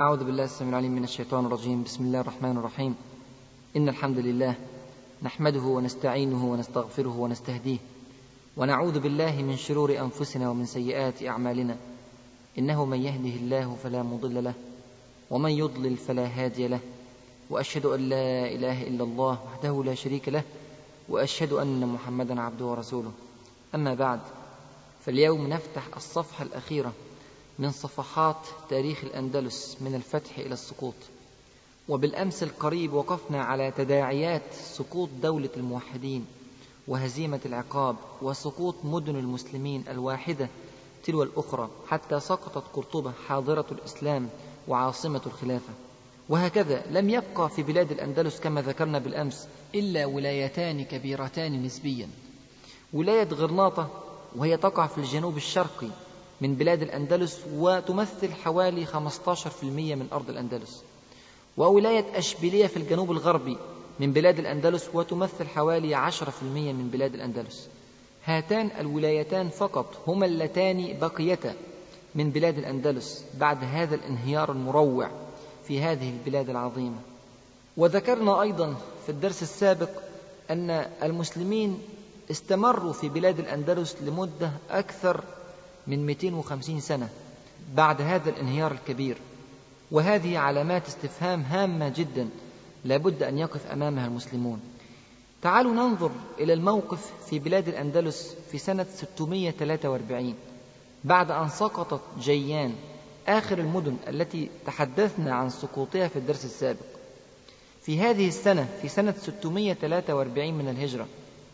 أعوذ بالله السميع العليم من الشيطان الرجيم. بسم الله الرحمن الرحيم. إن الحمد لله نحمده ونستعينه ونستغفره ونستهديه، ونعوذ بالله من شرور أنفسنا ومن سيئات أعمالنا، إنه من يهده الله فلا مضل له ومن يضلل فلا هادي له، وأشهد أن لا إله إلا الله وحده لا شريك له، وأشهد أن محمدا عبده ورسوله. أما بعد، فاليوم نفتح الصفحة الأخيرة من صفحات تاريخ الأندلس من الفتح إلى السقوط. وبالأمس القريب وقفنا على تداعيات سقوط دولة الموحدين وهزيمة العقاب وسقوط مدن المسلمين الواحدة تلو الأخرى، حتى سقطت قرطبة حاضرة الإسلام وعاصمة الخلافة. وهكذا لم يبقى في بلاد الأندلس كما ذكرنا بالأمس إلا ولايتان كبيرتان نسبيا: ولاية غرناطة، وهي تقع في الجنوب الشرقي من بلاد الأندلس وتمثل حوالي 15% من أرض الأندلس، وولاية أشبيلية في الجنوب الغربي من بلاد الأندلس وتمثل حوالي 10% من بلاد الأندلس. هاتان الولايتان فقط هما اللتان بقيتا من بلاد الأندلس بعد هذا الانهيار المروع في هذه البلاد العظيمة. وذكرنا أيضا في الدرس السابق أن المسلمين استمروا في بلاد الأندلس لمدة أكثر من 250 سنة بعد هذا الانهيار الكبير، وهذه علامات استفهام هامة جدا لابد أن يقف أمامها المسلمون. تعالوا ننظر إلى الموقف في بلاد الأندلس في سنة 643 بعد أن سقطت جيان، آخر المدن التي تحدثنا عن سقوطها في الدرس السابق. في هذه السنة، في سنة 643 من الهجرة،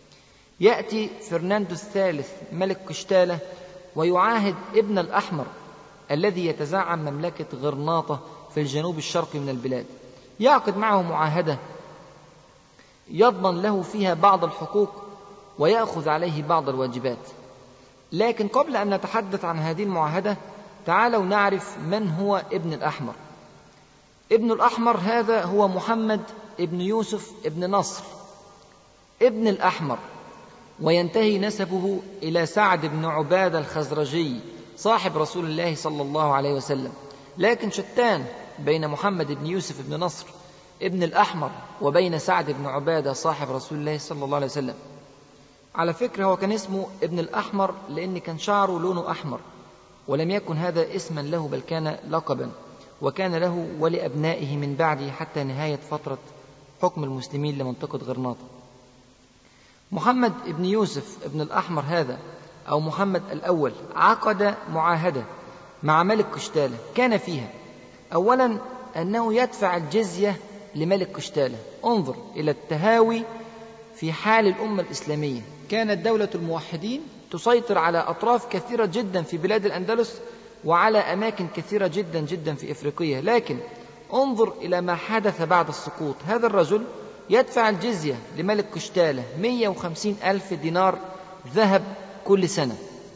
يأتي فرناندو الثالث ملك قشتالة ويعاهد ابن الأحمر الذي يتزعم مملكة غرناطة في الجنوب الشرقي من البلاد، يعقد معه معاهدة يضمن له فيها بعض الحقوق ويأخذ عليه بعض الواجبات. لكن قبل أن نتحدث عن هذه المعاهدة، تعالوا نعرف من هو ابن الأحمر. ابن الأحمر هذا هو محمد ابن يوسف ابن نصر ابن الأحمر، وينتهي نسبه إلى سعد بن عبادة الخزرجي صاحب رسول الله صلى الله عليه وسلم. لكن شتان بين محمد بن يوسف بن نصر ابن الأحمر وبين سعد بن عبادة صاحب رسول الله صلى الله عليه وسلم. على فكرة هو كان اسمه ابن الأحمر لأن كان شعره لونه أحمر، ولم يكن هذا اسما له بل كان لقبا، وكان له ولأبنائه من بعده حتى نهاية فترة حكم المسلمين لمنطقة غرناطة. محمد ابن يوسف ابن الأحمر هذا أو محمد الأول عقد معاهدة مع ملك قشتالة، كان فيها أولا أنه يدفع الجزية لملك قشتالة. انظر إلى التهاوي في حال الأمة الإسلامية. كانت دولة الموحدين تسيطر على أطراف كثيرة جدا في بلاد الأندلس وعلى أماكن كثيرة جدا جدا في إفريقيا، لكن انظر إلى ما حدث بعد السقوط. هذا الرجل يدفع الجزية لملك قشتالة 150,000 دينار ذهب كل سنة.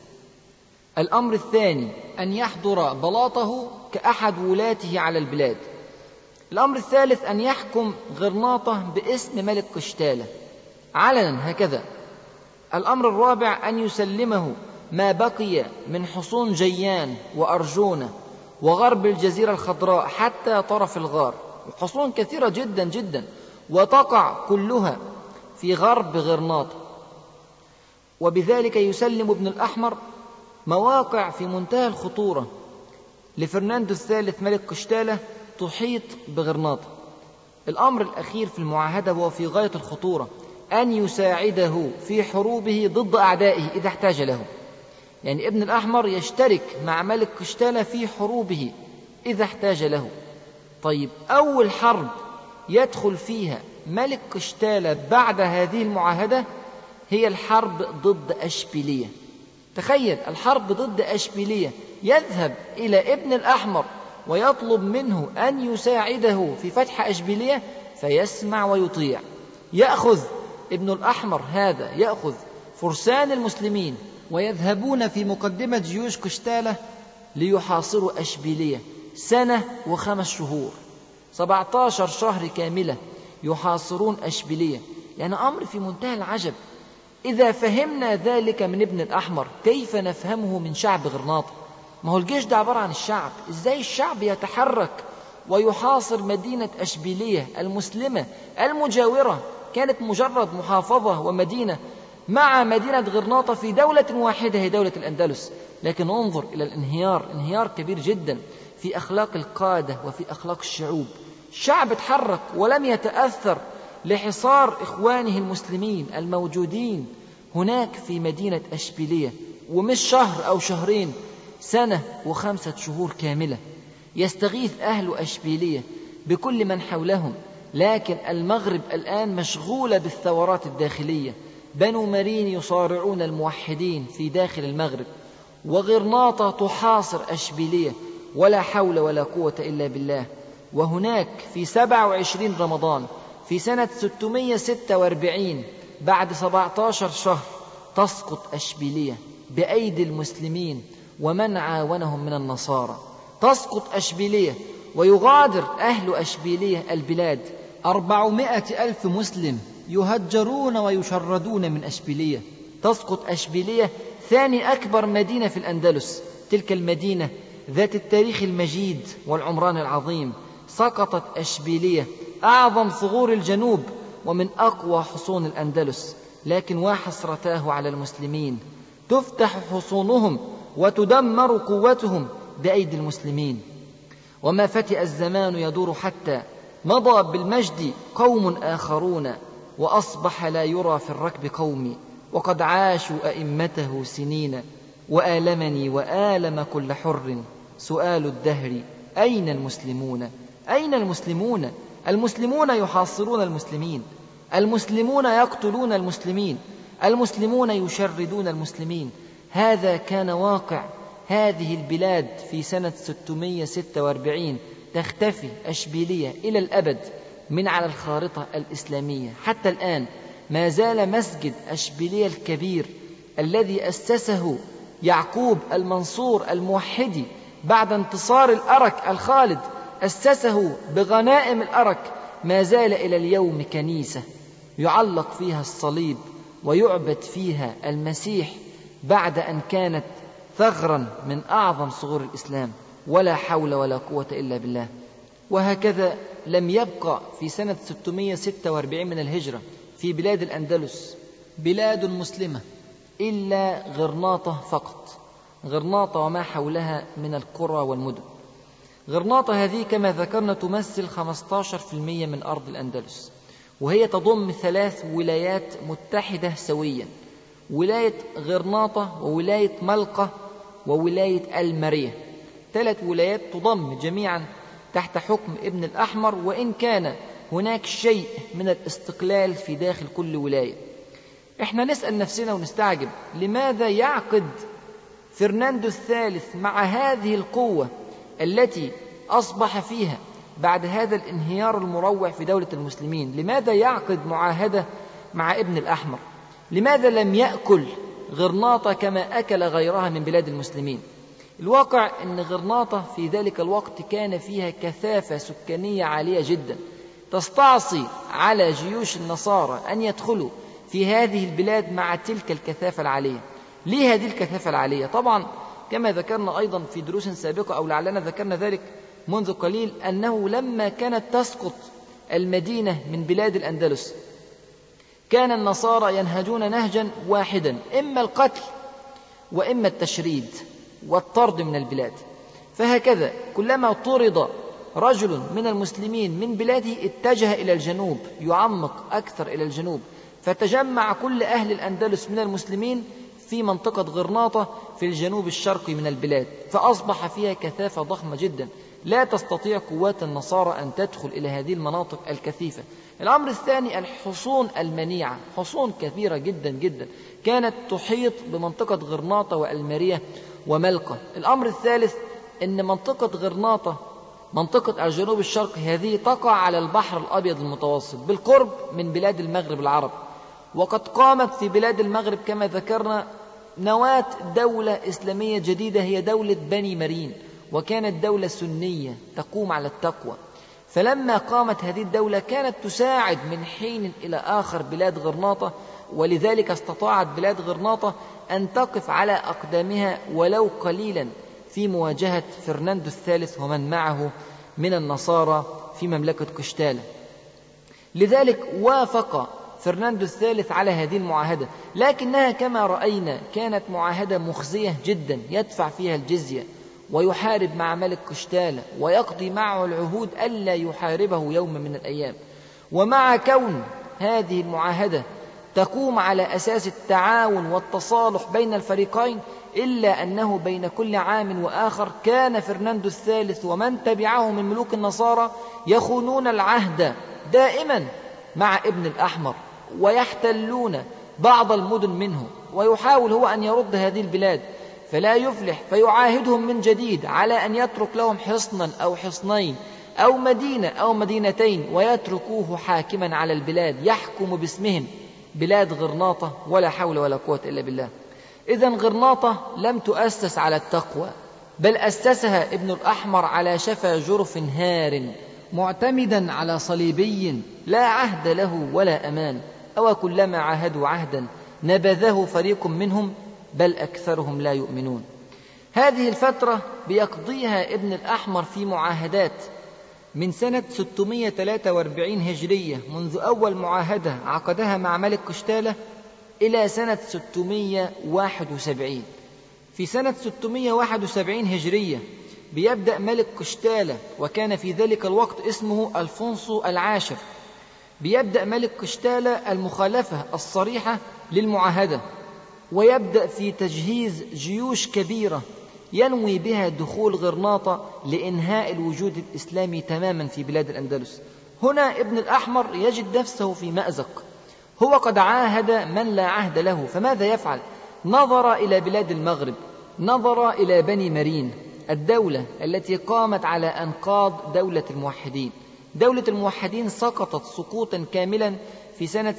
الأمر الثاني أن يحضر بلاطه كأحد ولاته على البلاد. الأمر الثالث أن يحكم غرناطة باسم ملك قشتالة علنا هكذا. الأمر الرابع أن يسلمه ما بقي من حصون جيان وأرجونة وغرب الجزيرة الخضراء حتى طرف الغار، حصون كثيرة جدا جدا وتقع كلها في غرب غرناطة. وبذلك يسلم ابن الأحمر مواقع في منتهى الخطورة لفرناندو الثالث ملك قشتالة تحيط بغرناطة. الأمر الأخير في المعاهدة هو في غاية الخطورة: أن يساعده في حروبه ضد أعدائه إذا احتاج له. يعني ابن الأحمر يشترك مع ملك قشتالة في حروبه إذا احتاج له. طيب، أول حرب يدخل فيها ملك قشتالة بعد هذه المعاهدة هي الحرب ضد أشبيلية. تخيل، الحرب ضد أشبيلية، يذهب إلى ابن الأحمر ويطلب منه أن يساعده في فتح أشبيلية فيسمع ويطيع. يأخذ ابن الأحمر هذا يأخذ فرسان المسلمين ويذهبون في مقدمة جيوش قشتالة ليحاصروا أشبيلية 1 و5 شهور، 17 شهر كاملة يحاصرون أشبيلية. يعني أمر في منتهى العجب. إذا فهمنا ذلك من ابن الأحمر كيف نفهمه من شعب غرناطة؟ ما هو الجيش ده عبارة عن الشعب. إزاي الشعب يتحرك ويحاصر مدينة أشبيلية المسلمة المجاورة، كانت مجرد محافظة ومدينة مع مدينة غرناطة في دولة واحدة هي دولة الأندلس. لكن انظر إلى الانهيار، انهيار كبير جدا في أخلاق القادة وفي أخلاق الشعوب. الشعب اتحرك ولم يتأثر لحصار إخوانه المسلمين الموجودين هناك في مدينة أشبيلية، ومش شهر أو شهرين، سنة و5 شهور كاملة يستغيث أهل أشبيلية بكل من حولهم. لكن المغرب الآن مشغولة بالثورات الداخلية، بنو مرين يصارعون الموحدين في داخل المغرب، وغرناطة تحاصر أشبيلية، ولا حول ولا قوة إلا بالله. وهناك في 27 رمضان في سنة 646 بعد 17 شهر تسقط أشبيلية بأيدي المسلمين ومن عاونهم من النصارى. تسقط أشبيلية ويغادر أهل أشبيلية البلاد. 400,000 مسلم يهجرون ويشردون من أشبيلية. تسقط أشبيلية ثاني أكبر مدينة في الأندلس، تلك المدينة ذات التاريخ المجيد والعمران العظيم. سقطت أشبيلية أعظم ثغور الجنوب ومن أقوى حصون الأندلس. لكن وحسرتاه على المسلمين، تفتح حصونهم وتدمر قوتهم بأيدي المسلمين. وما فتئ الزمان يدور حتى مضى بالمجد قوم آخرون، وأصبح لا يرى في الركب قومي، وقد عاشوا أئمته سنين، وآلمني وآلم كل حر سؤال الدهر أين المسلمون؟ أين المسلمون؟ المسلمون يحاصرون المسلمين، المسلمون يقتلون المسلمين، المسلمون يشردون المسلمين. هذا كان واقع هذه البلاد في سنة 646. تختفي أشبيلية إلى الأبد من على الخارطة الإسلامية. حتى الآن ما زال مسجد أشبيلية الكبير الذي أسسه يعقوب المنصور الموحدي بعد انتصار الأرك الخالد، أسسه بغنائم الأرك، ما زال إلى اليوم كنيسة يعلق فيها الصليب ويعبد فيها المسيح بعد أن كانت ثغرا من أعظم ثغور الإسلام. ولا حول ولا قوة إلا بالله. وهكذا لم يبقى في سنة 646 من الهجرة في بلاد الأندلس بلاد مسلمة إلا غرناطة فقط، غرناطة وما حولها من القرى والمدن. غرناطة هذه كما ذكرنا تمثل 15% من أرض الأندلس، وهي تضم 3 ولايات متحدة سويا: ولاية غرناطة وولاية ملقة وولاية المرية. 3 ولايات تضم جميعا تحت حكم ابن الأحمر، وإن كان هناك شيء من الاستقلال في داخل كل ولاية. احنا نسأل نفسنا ونستعجب لماذا يعقد فرناندو الثالث مع هذه القوة التي أصبح فيها بعد هذا الانهيار المروع في دولة المسلمين، لماذا يعقد معاهدة مع ابن الأحمر؟ لماذا لم يأكل غرناطة كما أكل غيرها من بلاد المسلمين؟ الواقع أن غرناطة في ذلك الوقت كان فيها كثافة سكانية عالية جدا، تستعصي على جيوش النصارى أن يدخلوا في هذه البلاد مع تلك الكثافة العالية. ليه هذه الكثافة العالية؟ طبعا كما ذكرنا أيضا في دروس سابقة، أو لعلنا ذكرنا ذلك منذ قليل، أنه لما كانت تسقط المدينة من بلاد الأندلس كان النصارى ينهجون نهجا واحدا: إما القتل وإما التشريد والطرد من البلاد. فهكذا كلما طرد رجل من المسلمين من بلاده اتجه إلى الجنوب، يعمق أكثر إلى الجنوب، فتجمع كل أهل الأندلس من المسلمين في منطقة غرناطة في الجنوب الشرقي من البلاد، فأصبح فيها كثافة ضخمة جدا لا تستطيع قوات النصارى أن تدخل إلى هذه المناطق الكثيفة. الأمر الثاني الحصون المنيعة، حصون كثيرة جدا جدا كانت تحيط بمنطقة غرناطة والمرية وملقة. الأمر الثالث أن منطقة غرناطة، منطقة الجنوب الشرقي هذه، تقع على البحر الأبيض المتوسط بالقرب من بلاد المغرب العرب، وقد قامت في بلاد المغرب كما ذكرنا نواة دولة إسلامية جديدة هي دولة بني مرين، وكانت دولة سنية تقوم على التقوى. فلما قامت هذه الدولة كانت تساعد من حين إلى آخر بلاد غرناطة، ولذلك استطاعت بلاد غرناطة أن تقف على أقدامها ولو قليلا في مواجهة فرناندو الثالث ومن معه من النصارى في مملكة قشتالة. لذلك وافق فرناندو الثالث على هذه المعاهدة، لكنها كما رأينا كانت معاهدة مخزية جدا، يدفع فيها الجزية ويحارب مع ملك قشتالة ويقضي معه العهود ألا يحاربه يوم من الأيام. ومع كون هذه المعاهدة تقوم على أساس التعاون والتصالح بين الفريقين، إلا أنه بين كل عام وآخر كان فرناندو الثالث ومن تبعه من ملوك النصارى يخونون العهد دائما مع ابن الأحمر، ويحتلون بعض المدن منه، ويحاول هو أن يرد هذه البلاد فلا يفلح، فيعاهدهم من جديد على أن يترك لهم حصنا أو حصنين أو مدينة أو مدينتين، ويتركوه حاكما على البلاد يحكم باسمهم بلاد غرناطة. ولا حول ولا قوة إلا بالله. إذن غرناطة لم تؤسس على التقوى، بل أسسها ابن الأحمر على شفا جرف هار، معتمدا على صليبي لا عهد له ولا أمان. أو كلما عاهدوا عهدا نبذه فريق منهم، بل أكثرهم لا يؤمنون. هذه الفترة بيقضيها ابن الأحمر في معاهدات من سنة 643 هجرية، منذ أول معاهدة عقدها مع ملك قشتالة، إلى سنة 671. في سنة 671 هجرية بيبدأ ملك قشتالة، وكان في ذلك الوقت اسمه ألفونسو العاشر، بيبدأ ملك قشتالة المخالفة الصريحة للمعاهدة، ويبدأ في تجهيز جيوش كبيرة ينوي بها دخول غرناطة لإنهاء الوجود الإسلامي تماما في بلاد الأندلس. هنا ابن الأحمر يجد نفسه في مأزق، هو قد عاهد من لا عهد له، فماذا يفعل؟ نظر إلى بلاد المغرب، نظر إلى بني مرين، الدولة التي قامت على أنقاض دولة الموحدين. دولة الموحدين سقطت سقوطا كاملا في سنة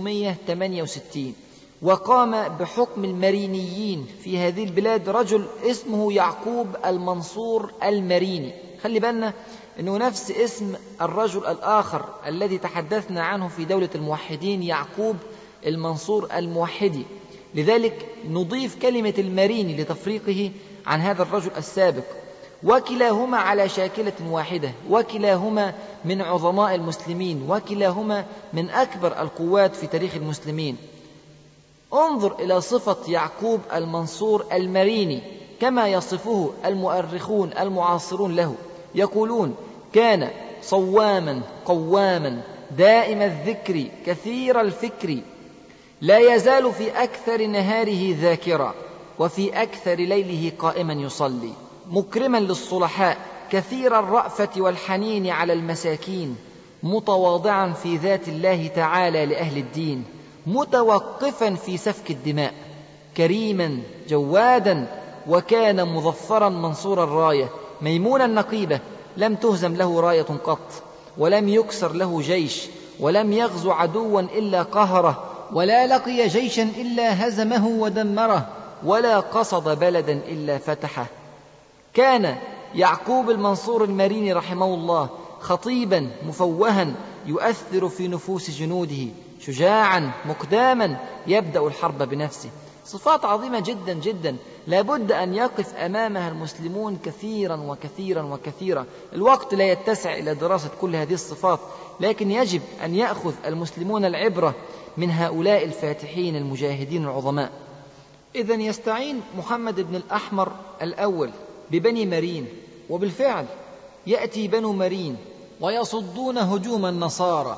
668، وقام بحكم المرينيين في هذه البلاد رجل اسمه يعقوب المنصور المريني. خلي بالنا أنه نفس اسم الرجل الآخر الذي تحدثنا عنه في دولة الموحدين، يعقوب المنصور الموحدي، لذلك نضيف كلمة المريني لتفريقه عن هذا الرجل السابق. وكلاهما على شاكلة واحدة، وكلاهما من عظماء المسلمين، وكلاهما من أكبر القوات في تاريخ المسلمين. انظر إلى صفة يعقوب المنصور المريني كما يصفه المؤرخون المعاصرون له، يقولون: كان صواما قواما دائم الذكر كثير الفكر، لا يزال في أكثر نهاره ذاكرا، وفي أكثر ليله قائما يصلي، مكرما للصلحاء كثير الرأفة والحنين على المساكين، متواضعا في ذات الله تعالى لأهل الدين، متوقفا في سفك الدماء، كريما جوادا، وكان مظفرا منصور الراية، ميمونا نقيبة، لم تهزم له راية قط، ولم يكسر له جيش، ولم يغزو عدوا إلا قهره، ولا لقي جيشا إلا هزمه ودمره، ولا قصد بلدا إلا فتحه. كان يعقوب المنصور المريني رحمه الله خطيبا مفوها يؤثر في نفوس جنوده، شجاعا مقداما يبدأ الحرب بنفسه. صفات عظيمة جدا جدا لابد أن يقف أمامها المسلمون كثيرا وكثيرا وكثيرا. الوقت لا يتسع إلى دراسة كل هذه الصفات، لكن يجب أن يأخذ المسلمون العبرة من هؤلاء الفاتحين المجاهدين العظماء. إذن يستعين محمد بن الأحمر الأول ببني مرين، وبالفعل يأتي بنو مرين ويصدون هجوم النصارى.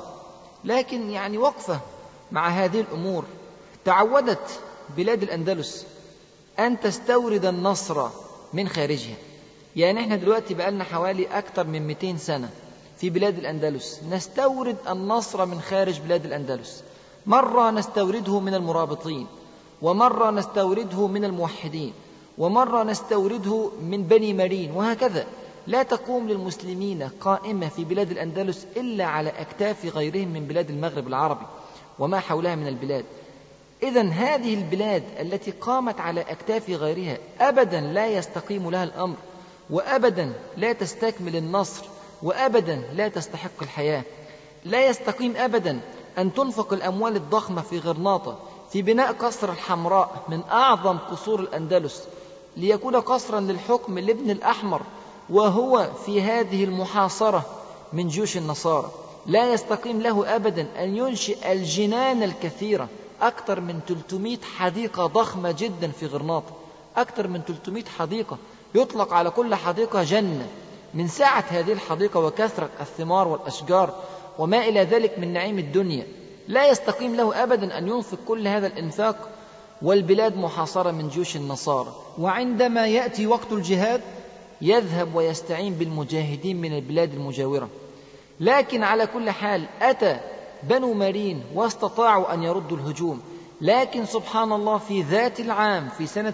لكن وقفة مع هذه الأمور. تعودت بلاد الأندلس أن تستورد النصر من خارجها. احنا دلوقتي بقالنا حوالي أكثر من 200 سنة في بلاد الأندلس نستورد النصر من خارج بلاد الأندلس. مرة نستورده من المرابطين، ومرة نستورده من الموحدين، ومرة نستورده من بني مرين، وهكذا. لا تقوم للمسلمين قائمة في بلاد الأندلس إلا على أكتاف غيرهم من بلاد المغرب العربي وما حولها من البلاد. إذن هذه البلاد التي قامت على أكتاف غيرها أبدا لا يستقيم لها الأمر، وأبدا لا تستكمل النصر، وأبدا لا تستحق الحياة. لا يستقيم أبدا أن تنفق الأموال الضخمة في غرناطة في بناء قصر الحمراء من أعظم قصور الأندلس، ليكون قصرا للحكم لابن الأحمر وهو في هذه المحاصرة من جيوش النصارى. لا يستقيم له أبدا أن ينشئ الجنان الكثيرة، أكثر من 300 حديقة ضخمة جدا في غرناطة، أكثر من 300 حديقة، يطلق على كل حديقة جنة، من سعة هذه الحديقة وكثرة الثمار والأشجار وما إلى ذلك من نعيم الدنيا. لا يستقيم له أبدا أن ينفق كل هذا الإنفاق والبلاد محاصرة من جيوش النصارى. وعندما يأتي وقت الجهاد يذهب ويستعين بالمجاهدين من البلاد المجاورة. لكن على كل حال أتى بنو مارين واستطاعوا أن يردوا الهجوم، لكن سبحان الله في ذات العام في سنة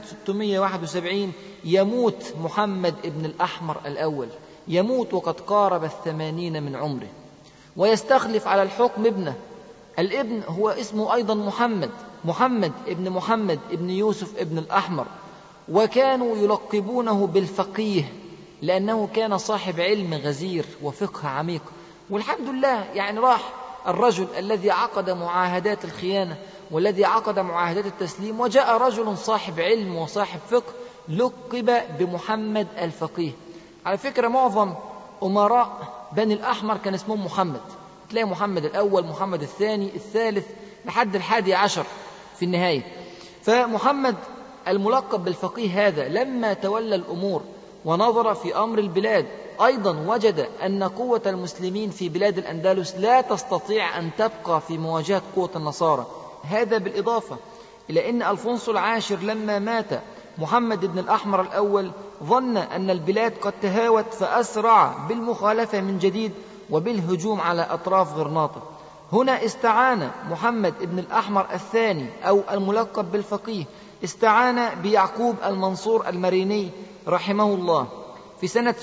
671 يموت محمد ابن الأحمر الأول، يموت وقد قارب 80 من عمره، ويستخلف على الحكم ابنه. الابن هو اسمه أيضا محمد ابن محمد ابن يوسف ابن الأحمر، وكانوا يلقبونه بالفقيه لأنه كان صاحب علم غزير وفقه عميق. والحمد لله يعني راح الرجل الذي عقد معاهدات الخيانة والذي عقد معاهدات التسليم، وجاء رجل صاحب علم وصاحب فقه لقب بمحمد الفقيه. على فكرة معظم أمراء بني الأحمر كان اسمهم محمد، تلاقي محمد الأول، محمد الثاني، الثالث، لحد 11 في النهاية. فمحمد الملقب بالفقيه هذا لما تولى الأمور ونظر في أمر البلاد أيضا وجد أن قوة المسلمين في بلاد الأندلس لا تستطيع أن تبقى في مواجهة قوة النصارى. هذا بالإضافة إلى أن ألفونسو العاشر لما مات محمد بن الأحمر الأول ظن أن البلاد قد تهاوت، فأسرع بالمخالفة من جديد وبالهجوم على أطراف غرناطة. هنا استعان محمد بن الأحمر الثاني أو الملقب بالفقيه، استعان بيعقوب المنصور المريني رحمه الله. في سنة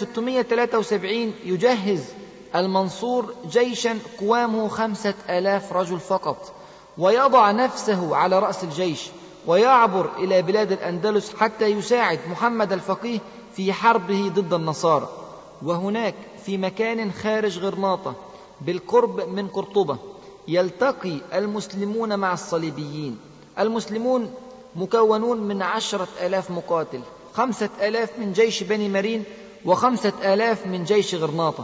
673 يجهز المنصور جيشا قوامه 5000 رجل فقط، ويضع نفسه على رأس الجيش ويعبر إلى بلاد الأندلس حتى يساعد محمد الفقيه في حربه ضد النصارى. وهناك في مكان خارج غرناطة بالقرب من قرطبة يلتقي المسلمون مع الصليبيين. المسلمون مكونون من 10,000 مقاتل، 5,000 من جيش بني مارين و5,000 من جيش غرناطة،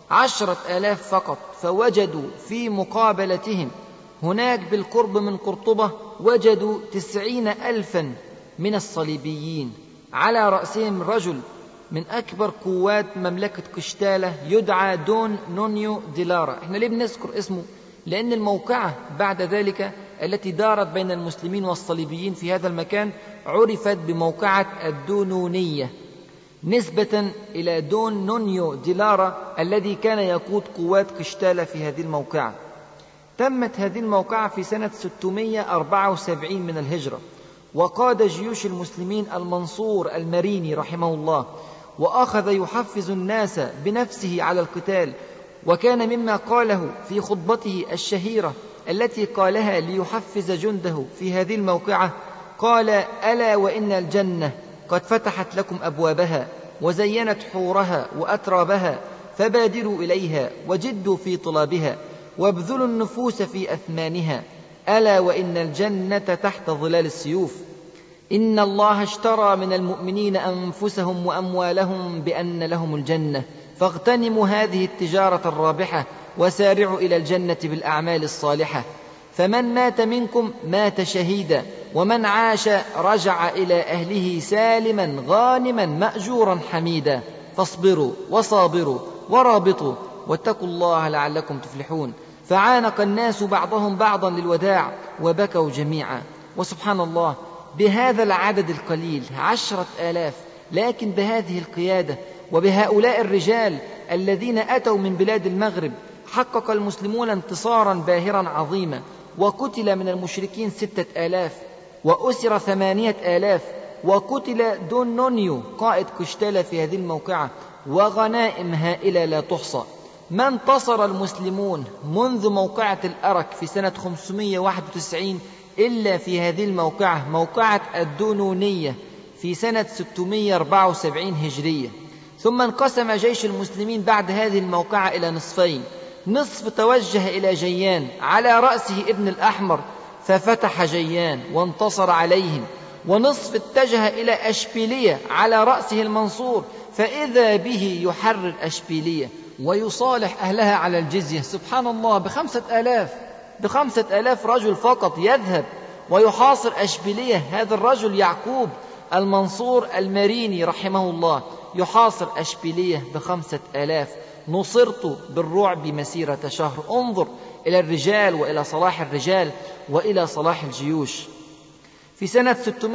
10,000 فقط. فوجدوا في مقابلتهم هناك بالقرب من قرطبة وجدوا 90,000 من الصليبيين، على رأسهم رجل من أكبر قوات مملكة قشتالة يدعى دون نونيو ديلارا. احنا ليه بنذكر اسمه؟ لأن الموقعة بعد ذلك التي دارت بين المسلمين والصليبيين في هذا المكان عرفت بموقعة الدونونية، نسبة إلى دون نونيو ديلارا الذي كان يقود قوات قشتالة في هذه الموقعة. تمت هذه الموقعة في سنة 674 من الهجرة، وقاد جيوش المسلمين المنصور المريني رحمه الله، وأخذ يحفز الناس بنفسه على القتال. وكان مما قاله في خطبته الشهيرة التي قالها ليحفز جنده في هذه الموقعة، قال: ألا وإن الجنة قد فتحت لكم أبوابها وزينت حورها وأترابها، فبادروا إليها وجدوا في طلابها وابذلوا النفوس في أثمانها. ألا وإن الجنة تحت ظلال السيوف. إن الله اشترى من المؤمنين أنفسهم وأموالهم بأن لهم الجنة، فاغتنموا هذه التجارة الرابحة وسارعوا إلى الجنة بالأعمال الصالحة. فمن مات منكم مات شهيدا، ومن عاش رجع إلى أهله سالما غانما مأجورا حميدا. فاصبروا وصابروا ورابطوا واتقوا الله لعلكم تفلحون. فعانق الناس بعضهم بعضا للوداع وبكوا جميعا. وسبحان الله، بهذا العدد القليل 10,000، لكن بهذه القيادة وبهؤلاء الرجال الذين أتوا من بلاد المغرب حقق المسلمون انتصارا باهرا عظيما. وقتل من المشركين 6,000 وأسر 8,000، وقتل دون نونيو قائد قشتالة في هذه الموقعة، وغنائم هائلة لا تحصى. ما انتصر المسلمون منذ موقعة الأرك في سنة 591 إلا في هذه الموقعة، موقعة الدونونية في سنة 674 هجرية. ثم انقسم جيش المسلمين بعد هذه الموقعة إلى نصفين، نصف توجه إلى جيان على رأسه ابن الأحمر ففتح جيان وانتصر عليهم، ونصف اتجه إلى أشبيلية على رأسه المنصور فإذا به يحرر أشبيلية ويصالح أهلها على الجزية. سبحان الله، ب5,000 رجل فقط يذهب ويحاصر أشبيلية. هذا الرجل يعقوب المنصور المريني رحمه الله يحاصر أشبيلية ب5,000. نصرت بالرعب مسيرة شهر. انظر إلى الرجال وإلى صلاح الرجال وإلى صلاح الجيوش. في سنة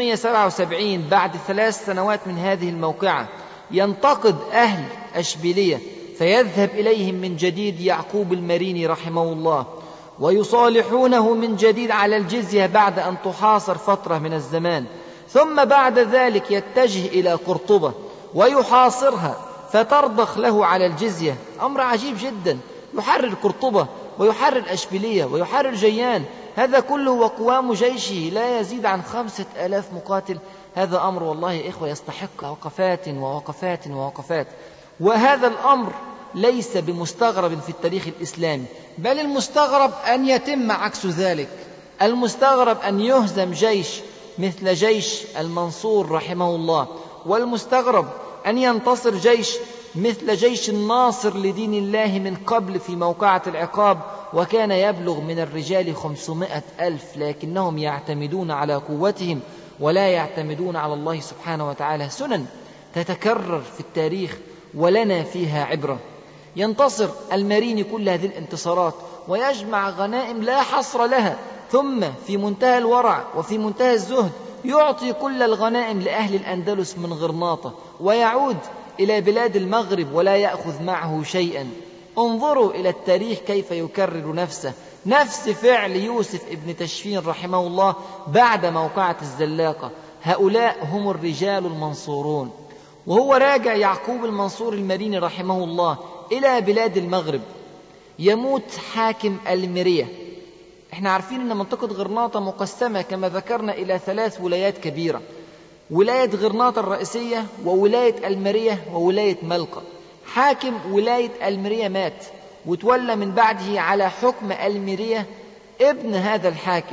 677 بعد 3 سنوات من هذه الموقعة ينتقد أهل أشبيلية، فيذهب إليهم من جديد يعقوب المريني رحمه الله ويصالحونه من جديد على الجزية بعد أن تحاصر فترة من الزمان. ثم بعد ذلك يتجه إلى قرطبة ويحاصرها فترضخ له على الجزية. أمر عجيب جدا، يحرر قرطبة ويحرر أشبيلية ويحرر جيان، هذا كله وقوام جيشه لا يزيد عن 5,000 مقاتل. هذا أمر والله يا إخوة يستحق وقفات ووقفات ووقفات. وهذا الأمر ليس بمستغرب في التاريخ الإسلامي، بل المستغرب أن يتم عكس ذلك. المستغرب أن يهزم جيش مثل جيش المنصور رحمه الله، والمستغرب أن ينتصر جيش مثل جيش الناصر لدين الله من قبل في موقعة العقاب، وكان يبلغ من الرجال 500,000، لكنهم يعتمدون على قوتهم ولا يعتمدون على الله سبحانه وتعالى. سنن تتكرر في التاريخ ولنا فيها عبرة. ينتصر المريني كل هذه الانتصارات ويجمع غنائم لا حصر لها، ثم في منتهى الورع وفي منتهى الزهد يعطي كل الغنائم لأهل الأندلس من غرناطة، ويعود إلى بلاد المغرب ولا يأخذ معه شيئا. انظروا إلى التاريخ كيف يكرر نفسه، نفس فعل يوسف ابن تشفين رحمه الله بعد موقعة الزلاقة. هؤلاء هم الرجال المنصورون. وهو راجع يعقوب المنصور المريني رحمه الله إلى بلاد المغرب يموت حاكم المرية. احنا عارفين أن منطقة غرناطة مقسمة كما ذكرنا إلى 3 ولايات كبيرة: ولاية غرناطة الرئيسية، وولاية المرية، وولاية ملقا. حاكم ولاية المرية مات، وتولى من بعده على حكم المرية ابن هذا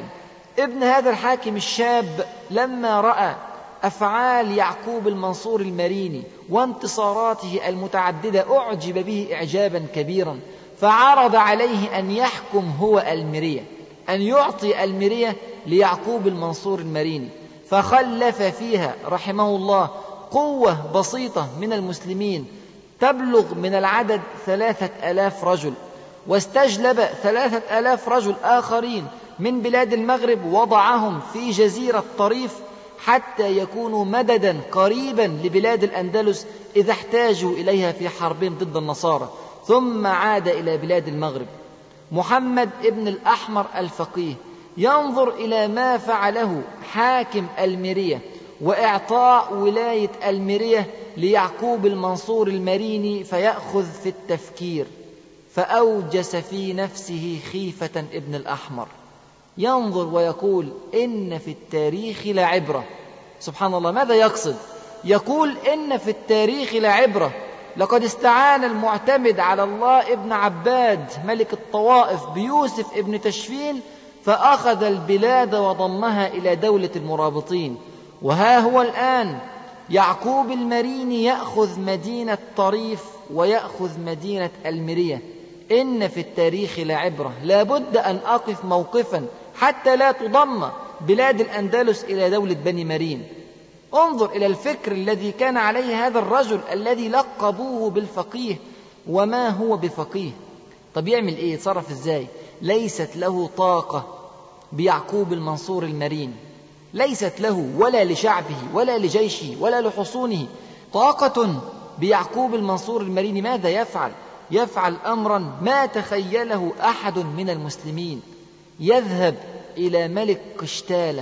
الحاكم الشاب لما رأى أفعال يعقوب المنصور المريني وانتصاراته المتعددة أعجب به إعجابا كبيرا، فعرض عليه أن يحكم هو المرية، أن يعطي المرية ليعقوب المنصور المريني. فخلف فيها رحمه الله قوة بسيطة من المسلمين تبلغ من العدد 3,000 رجل، واستجلب 3,000 رجل آخرين من بلاد المغرب وضعهم في جزيرة طريف حتى يكونوا مددا قريبا لبلاد الأندلس إذا احتاجوا إليها في حربهم ضد النصارى. ثم عاد إلى بلاد المغرب. محمد ابن الأحمر الفقيه ينظر إلى ما فعله حاكم المرية وإعطاء ولاية المرية ليعقوب المنصور المريني، فيأخذ في التفكير، فأوجس في نفسه خيفة ابن الأحمر. ينظر ويقول إن في التاريخ لعبرة. سبحان الله، ماذا يقصد؟ يقول إن في التاريخ لعبرة، لقد استعان المعتمد على الله ابن عباد ملك الطوائف بيوسف ابن تشفين فأخذ البلاد وضمها إلى دولة المرابطين. وها هو الآن يعقوب المريني يأخذ مدينة طريف ويأخذ مدينة المرية. إن في التاريخ لعبرة، لا بد أن أقف موقفا حتى لا تضم بلاد الأندلس إلى دولة بني مرين. انظر إلى الفكر الذي كان عليه هذا الرجل الذي لقبوه بالفقيه. وما هو بفقيه؟ طب يعمل إيه؟ يتصرف إزاي؟ ليست له طاقة بيعقوب المنصور المرين، ليست له ولا لشعبه ولا لجيشه ولا لحصونه طاقة بيعقوب المنصور المريني. ماذا يفعل؟ يفعل أمرا ما تخيله أحد من المسلمين. يذهب إلى ملك قشتالة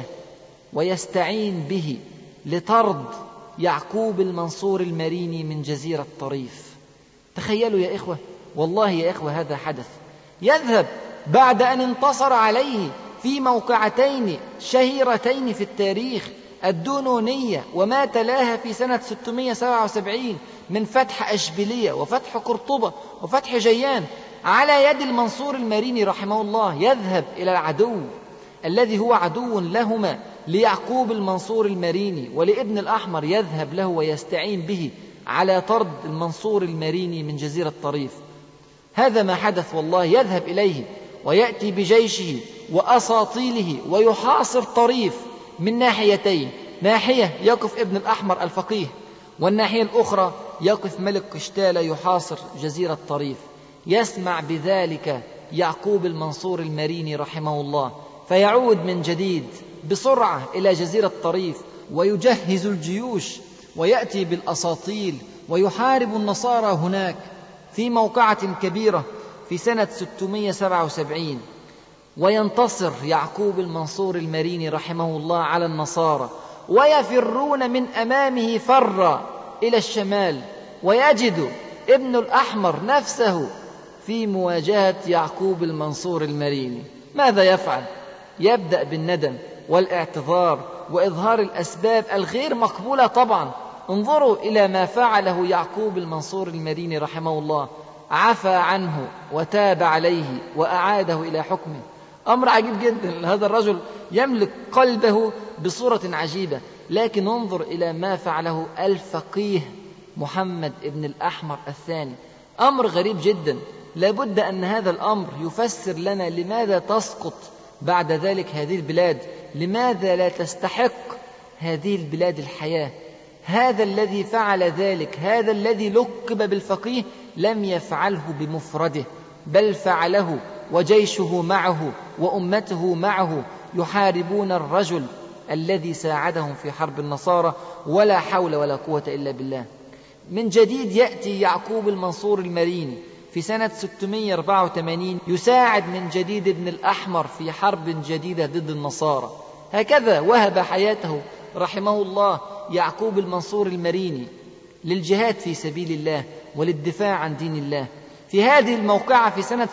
ويستعين به لطرد يعقوب المنصور المريني من جزيرة طريف. تخيلوا يا إخوة، والله يا إخوة هذا حدث. يذهب بعد أن انتصر عليه في موقعتين شهيرتين في التاريخ، الدونونية وما تلاها في سنة 677 من فتح أشبيلية وفتح قرطبة وفتح جيان على يد المنصور المريني رحمه الله. يذهب إلى العدو الذي هو عدو لهما ليعقوب المنصور المريني ولابن الأحمر، يذهب له ويستعين به على طرد المنصور المريني من جزيرة طريف. هذا ما حدث والله. يذهب إليه ويأتي بجيشه وأساطيله ويحاصر طريف من ناحيتين، ناحية يقف ابن الأحمر الفقيه، والناحية الأخرى يقف ملك قشتالة يحاصر جزيرة طريف. يسمع بذلك يعقوب المنصور المريني رحمه الله، فيعود من جديد بسرعة إلى جزيرة طريف ويجهز الجيوش ويأتي بالأساطيل ويحارب النصارى هناك في موقعة كبيرة في سنة 677. وينتصر يعقوب المنصور المريني رحمه الله على النصارى، ويفرون من أمامه فرا إلى الشمال، ويجد ابن الأحمر نفسه في مواجهة يعقوب المنصور المريني. ماذا يفعل؟ يبدأ بالندم والاعتذار وإظهار الأسباب الغير مقبولة طبعا. انظروا إلى ما فعله يعقوب المنصور المريني رحمه الله، عفى عنه وتاب عليه وأعاده إلى حكمه. أمر عجيب جدا، هذا الرجل يملك قلبه بصورة عجيبة. لكن انظر إلى ما فعله الفقيه محمد ابن الأحمر الثاني، أمر غريب جدا. لابد أن هذا الأمر يفسر لنا لماذا تسقط بعد ذلك هذه البلاد، لماذا لا تستحق هذه البلاد الحياة. هذا الذي فعل ذلك، هذا الذي لقب بالفقيه، لم يفعله بمفرده، بل فعله وجيشه معه وأمته معه يحاربون الرجل الذي ساعدهم في حرب النصارى، ولا حول ولا قوة إلا بالله. من جديد يأتي يعقوب المنصور المريني في سنة 684 يساعد من جديد ابن الأحمر في حرب جديدة ضد النصارى. هكذا وهب حياته رحمه الله يعقوب المنصور المريني للجهاد في سبيل الله وللدفاع عن دين الله. في هذه الموقعة في سنة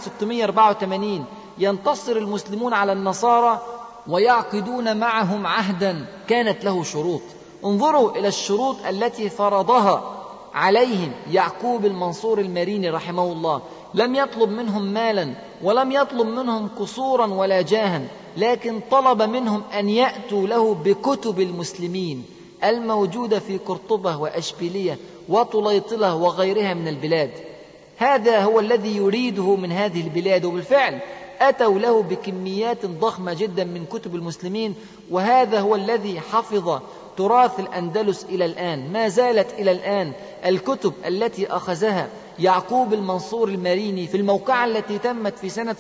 684 ينتصر المسلمون على النصارى ويعقدون معهم عهدا كانت له شروط. انظروا إلى الشروط التي فرضها عليهم يعقوب المنصور المريني رحمه الله. لم يطلب منهم مالا ولم يطلب منهم قصورا ولا جاها، لكن طلب منهم أن يأتوا له بكتب المسلمين الموجودة في قرطبة وأشبيلية وطليطلة وغيرها من البلاد. هذا هو الذي يريده من هذه البلاد، وبالفعل أتوا له بكميات ضخمة جدا من كتب المسلمين. وهذا هو الذي حفظ تراث الأندلس إلى الآن. ما زالت إلى الآن الكتب التي أخذها يعقوب المنصور المريني في الموقعة التي تمت في سنة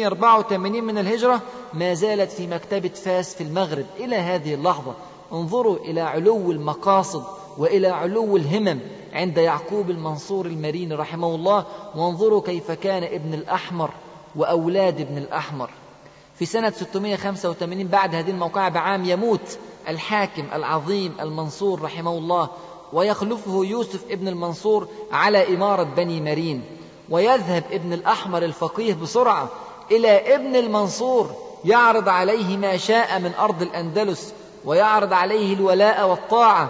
684 من الهجرة، ما زالت في مكتبة فاس في المغرب إلى هذه اللحظة. انظروا إلى علو المقاصد وإلى علو الهمم عند يعقوب المنصور المريني رحمه الله. وانظروا كيف كان ابن الأحمر وأولاد ابن الأحمر. في سنة 685 بعد هذه الموقعة بعام يموت الحاكم العظيم المنصور رحمه الله، ويخلفه يوسف ابن المنصور على إمارة بني مرين. ويذهب ابن الأحمر الفقيه بسرعة إلى ابن المنصور يعرض عليه ما شاء من أرض الأندلس، ويعرض عليه الولاء والطاعة،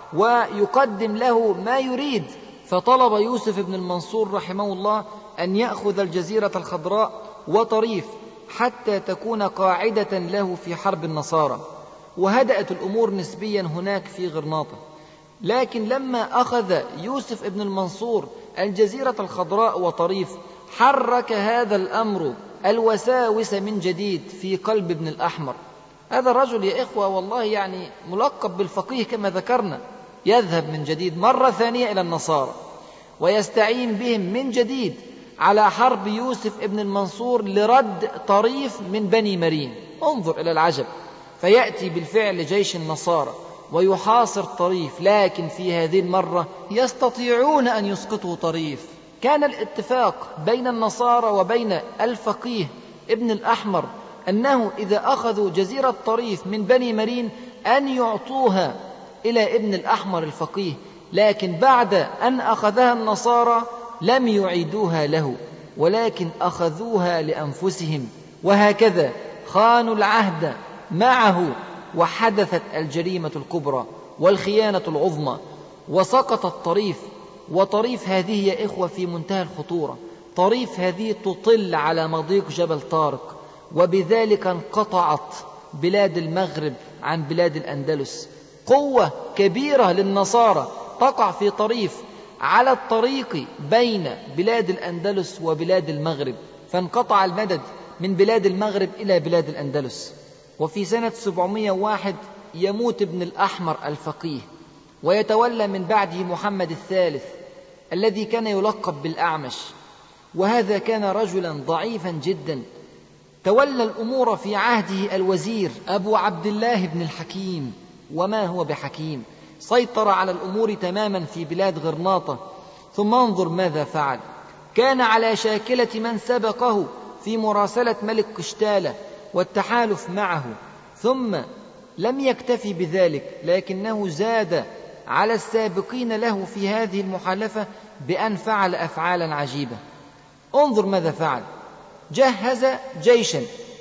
ويقدم له ما يريد. فطلب يوسف ابن المنصور رحمه الله أن يأخذ الجزيرة الخضراء وطريف حتى تكون قاعدة له في حرب النصارى. وهدأت الأمور نسبيا هناك في غرناطة. لكن لما أخذ يوسف ابن المنصور الجزيرة الخضراء وطريف، حرك هذا الأمر الوساوس من جديد في قلب ابن الأحمر. هذا الرجل يا إخوة والله يعني ملقب بالفقيه كما ذكرنا، يذهب من جديد مرة ثانية إلى النصارى ويستعين بهم من جديد على حرب يوسف ابن المنصور لرد طريف من بني مرين. انظر إلى العجب. فيأتي بالفعل جيش النصارى ويحاصر طريف، لكن في هذه المرة يستطيعون أن يسقطوا طريف. كان الاتفاق بين النصارى وبين الفقيه ابن الأحمر أنه إذا أخذوا جزيرة طريف من بني مرين أن يعطوها إلى ابن الأحمر الفقيه، لكن بعد أن أخذها النصارى لم يعيدوها له، ولكن أخذوها لأنفسهم. وهكذا خانوا العهد معه، وحدثت الجريمة الكبرى والخيانة العظمى، وسقط الطريف. وطريف هذه يا إخوة في منتهى الخطورة. طريف هذه تطل على مضيق جبل طارق، وبذلك انقطعت بلاد المغرب عن بلاد الأندلس. قوة كبيرة للنصارى تقع في طريف على الطريق بين بلاد الأندلس وبلاد المغرب، فانقطع المدد من بلاد المغرب إلى بلاد الأندلس. وفي سنة 701 يموت ابن الأحمر الفقيه، ويتولى من بعده محمد الثالث الذي كان يلقب بالأعمش، وهذا كان رجلا ضعيفا جدا. تولى الأمور في عهده الوزير أبو عبد الله بن الحكيم، وما هو بحكيم، سيطر على الأمور تماما في بلاد غرناطة. ثم انظر ماذا فعل، كان على شاكلة من سبقه في مراسلة ملك قشتالة والتحالف معه، ثم لم يكتفي بذلك، لكنه زاد على السابقين له في هذه المحالفة بأن فعل أفعالا عجيبة. انظر ماذا فعل، جهز جيشا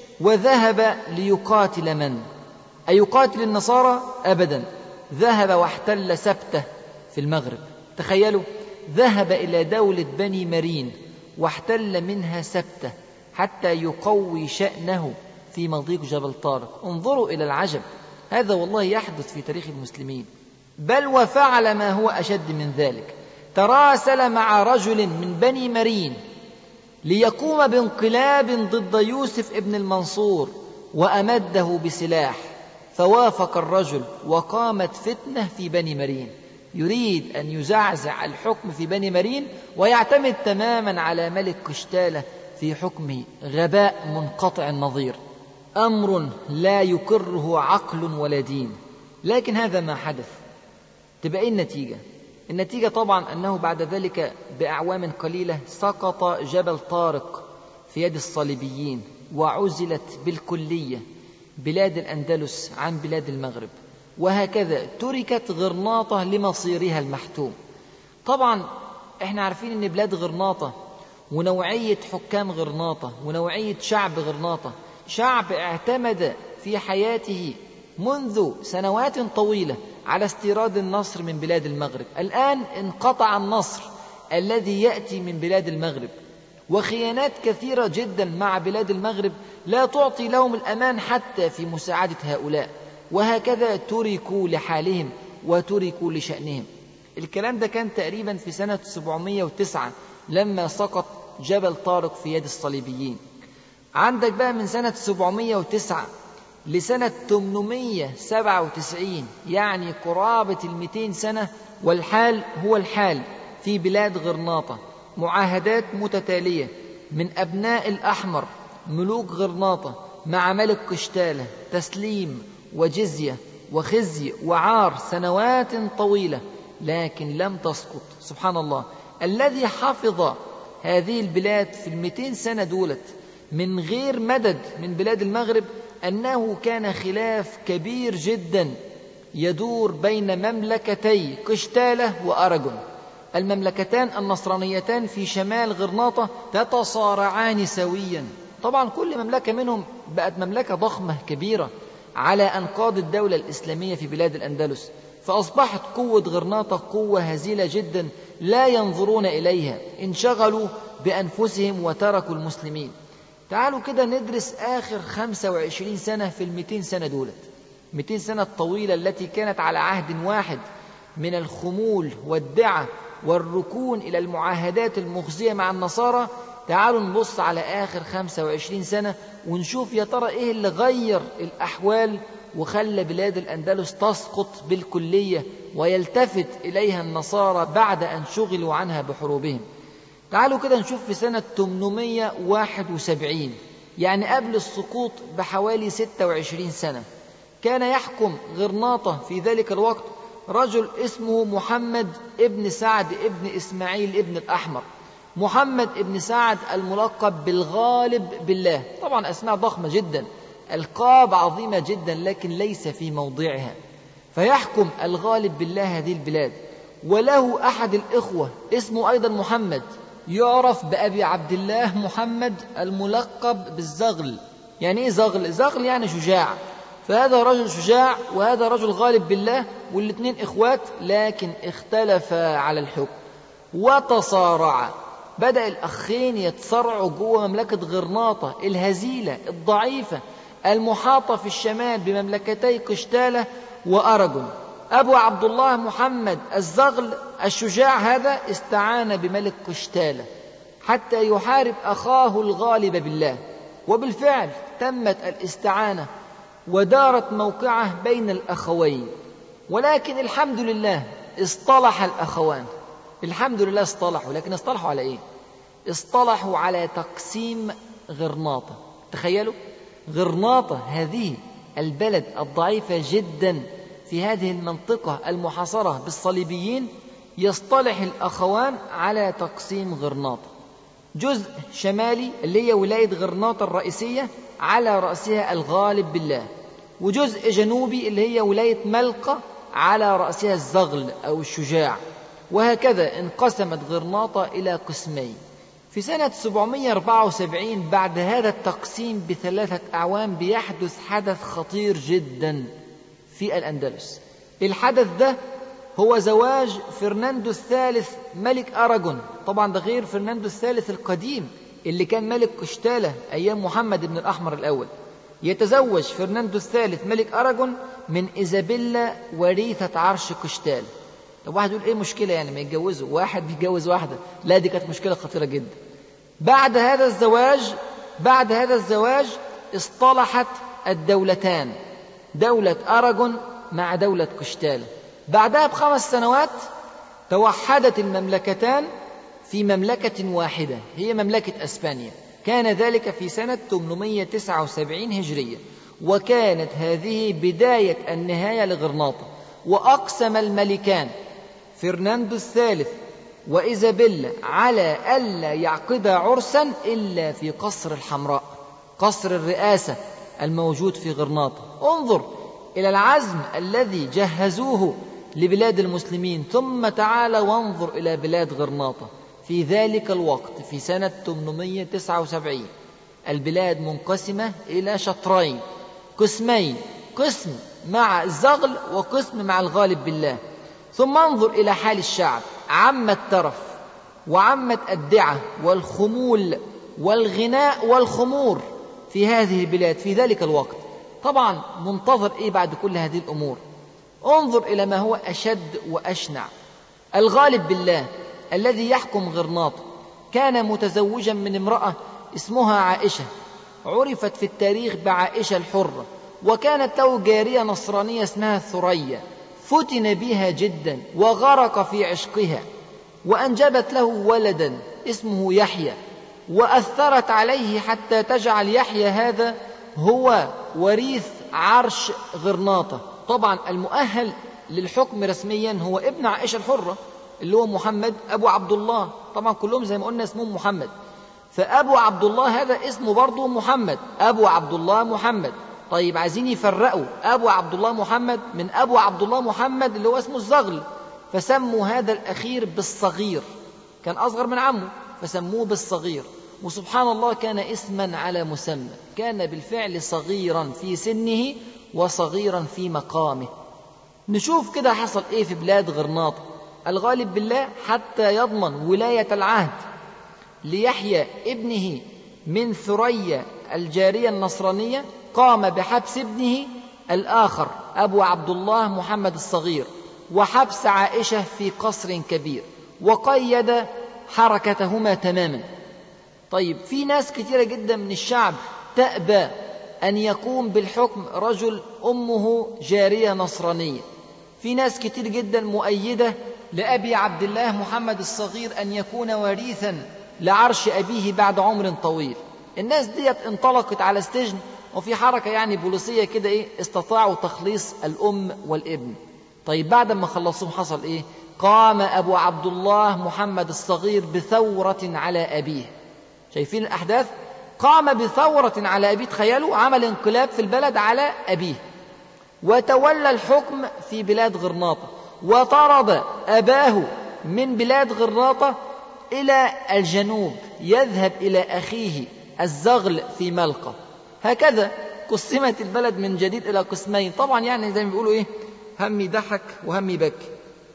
وذهب ليقاتل من؟ أيقاتل النصارى؟ أبدا، ذهب واحتل سبتة في المغرب. تخيلوا، ذهب إلى دولة بني مرين واحتل منها سبتة حتى يقوي شأنه في مضيق جبل طارق. انظروا إلى العجب، هذا والله يحدث في تاريخ المسلمين. بل وفعل ما هو أشد من ذلك، تراسل مع رجل من بني مرين ليقوم بانقلاب ضد يوسف ابن المنصور، وأمده بسلاح، فوافق الرجل وقامت فتنة في بني مرين. يريد أن يزعزع الحكم في بني مرين ويعتمد تماما على ملك قشتالة في حكمه. غباء منقطع النظير، أمر لا يقره عقل ولا دين. لكن هذا ما حدث. تبقى النتيجة؟ النتيجة طبعا أنه بعد ذلك بأعوام قليلة سقط جبل طارق في يد الصليبيين، وعزلت بالكلية بلاد الأندلس عن بلاد المغرب، وهكذا تركت غرناطة لمصيرها المحتوم. طبعا احنا عارفين ان بلاد غرناطة ونوعية حكام غرناطة ونوعية شعب غرناطة، شعب اعتمد في حياته منذ سنوات طويلة على استيراد النصر من بلاد المغرب. الآن انقطع النصر الذي يأتي من بلاد المغرب، وخيانات كثيرة جدا مع بلاد المغرب لا تعطي لهم الأمان حتى في مساعدة هؤلاء، وهكذا تركوا لحالهم وتركوا لشأنهم. الكلام ده كان تقريبا في سنة 709 لما سقط جبل طارق في يد الصليبيين. عندك بقى من سنة 709 لسنة 897، يعني قرابة 200 سنة، والحال هو الحال في بلاد غرناطة. معاهدات متتالية من أبناء الأحمر ملوك غرناطة مع ملك قشتالة، تسليم وجزية وخزي وعار سنوات طويلة، لكن لم تسقط. سبحان الله، الذي حفظ هذه البلاد في 200 سنة دولت من غير مدد من بلاد المغرب أنه كان خلاف كبير جدا يدور بين مملكتي قشتالة وأراجون. المملكتان النصرانيتان في شمال غرناطة تتصارعان سويا. طبعا كل مملكة منهم بقت مملكة ضخمة كبيرة على أنقاض الدولة الإسلامية في بلاد الأندلس، فأصبحت قوة غرناطة قوة هزيلة جدا لا ينظرون إليها، انشغلوا بأنفسهم وتركوا المسلمين. تعالوا كده ندرس آخر 25 سنة في 200 سنة دولت، 200 سنة الطويلة التي كانت على عهد واحد من الخمول والدعة والركون إلى المعاهدات المخزية مع النصارى. تعالوا نبص على آخر 25 سنة ونشوف يا ترى إيه اللي غير الأحوال وخلى بلاد الأندلس تسقط بالكلية ويلتفت إليها النصارى بعد أن شغلوا عنها بحروبهم. تعالوا كده نشوف في سنة 871، يعني قبل السقوط بحوالي 26 سنة، كان يحكم غرناطة في ذلك الوقت رجل اسمه محمد ابن سعد ابن إسماعيل ابن الأحمر. محمد ابن سعد الملقب بالغالب بالله. طبعا أسماء ضخمة جدا، ألقاب عظيمة جدا، لكن ليس في موضعها. فيحكم الغالب بالله هذه البلاد، وله أحد الإخوة اسمه أيضا محمد، يعرف بأبي عبد الله محمد الملقب بالزغل. يعني إيه زغل؟ زغل يعني شجاع. فهذا رجل شجاع وهذا رجل غالب بالله، والاثنين إخوات، لكن اختلفا على الحكم وتصارعا. بدأ الأخين يتصارعوا جوه مملكة غرناطة الهزيلة الضعيفة المحاطة في الشمال بمملكتي قشتالة وأراجون. أبو عبد الله محمد الزغل الشجاع هذا استعان بملك قشتالة حتى يحارب أخاه الغالب بالله، وبالفعل تمت الاستعانة ودارت موقعة بين الأخوين. ولكن الحمد لله اصطلح الأخوان، الحمد لله اصطلحوا. لكن اصطلحوا على إيه؟ اصطلحوا على تقسيم غرناطة. تخيلوا، غرناطة هذه البلد الضعيفة جدا في هذه المنطقة المحاصرة بالصليبيين، يصطلح الأخوان على تقسيم غرناطة. جزء شمالي اللي هي ولاية غرناطة الرئيسية على رأسها الغالب بالله، وجزء جنوبي اللي هي ولاية ملقا على رأسها الزغل أو الشجاع. وهكذا انقسمت غرناطة إلى قسمين. في سنة 774 بعد هذا التقسيم ب3 أعوام بيحدث حدث خطير جدا في الأندلس. الحدث ده هو زواج فرناندو الثالث ملك أراغون. طبعا ده غير فرناندو الثالث القديم اللي كان ملك قشتالة أيام محمد بن الأحمر الأول. يتزوج فرناندو الثالث ملك أراغون من إيزابيلا وريثة عرش قشتالة. طب واحد يقول إيه مشكلة يعني ما يتجوزوا واحد بيتجوز واحدة؟ لا، دي كانت مشكلة خطيرة جدا. بعد هذا الزواج اصطلحت الدولتان، دولة أراغون مع دولة قشتالة. بعدها ب5 سنوات توحدت المملكتان في مملكة واحدة هي مملكة أسبانيا. كان ذلك في سنة 879 هجرية، وكانت هذه بداية النهاية لغرناطة. وأقسم الملكان فرناندو الثالث وإيزابيلا على ألا يعقدا عرسا إلا في قصر الحمراء، قصر الرئاسة الموجود في غرناطة. انظر إلى العزم الذي جهزوه لبلاد المسلمين، ثم تعال وانظر إلى بلاد غرناطة في ذلك الوقت في سنة 879. البلاد منقسمة إلى شطرين، قسمين، قسم مع الزغل وقسم مع الغالب بالله. ثم انظر إلى حال الشعب، عم الترف وعمت الدعة والخمول والغناء والخمور في هذه البلاد في ذلك الوقت. طبعا منتظر إيه بعد كل هذه الأمور؟ انظر إلى ما هو أشد وأشنع. الغالب بالله الذي يحكم غرناطة كان متزوجا من امرأة اسمها عائشة، عرفت في التاريخ بعائشة الحرة، وكانت له جارية نصرانية اسمها ثريا، فتن بها جدا وغرق في عشقها، وأنجبت له ولدا اسمه يحيى، وأثرت عليه حتى تجعل يحيى هذا هو وريث عرش غرناطة. طبعا المؤهل للحكم رسميا هو ابن عائشة الحرة اللي هو محمد أبو عبد الله. طبعا كلهم زي ما قلنا اسمهم محمد، فأبو عبد الله هذا اسمه برضه محمد، أبو عبد الله محمد. طيب عايزين يفرقوا أبو عبد الله محمد من أبو عبد الله محمد اللي هو اسمه الزغل، فسموا هذا الأخير بالصغير، كان أصغر من عمه فسموه بالصغير. وسبحان الله كان اسما على مسمى، كان بالفعل صغيرا في سنه وصغيرا في مقامه. نشوف كده حصل ايه في بلاد غرناطة. الغالب بالله حتى يضمن ولاية العهد ليحيى ابنه من ثريا الجارية النصرانية قام بحبس ابنه الآخر أبو عبد الله محمد الصغير، وحبس عائشة في قصر كبير، وقيد حركتهما تماما. طيب في ناس كثيرة جدا من الشعب تأبى أن يقوم بالحكم رجل أمه جارية نصرانية. في ناس كتير جدا مؤيدة لأبي عبد الله محمد الصغير أن يكون وريثا لعرش أبيه بعد عمر طويل. الناس ديت انطلقت على السجن، وفي حركة يعني بوليسية كده استطاعوا تخليص الأم والابن. طيب بعد ما خلصوهم حصل إيه؟ قام أبو عبد الله محمد الصغير بثورة على أبيه. شايفين الأحداث؟ قام بثورة على أبيه، تخيلوا، عمل انقلاب في البلد على أبيه، وتولى الحكم في بلاد غرناطة، وطرد أباه من بلاد غرناطة إلى الجنوب يذهب إلى أخيه الزغل في ملقا. هكذا قسمت البلد من جديد إلى قسمين. طبعا يعني زي ما بيقولوا همي ضحك وهمي بكي.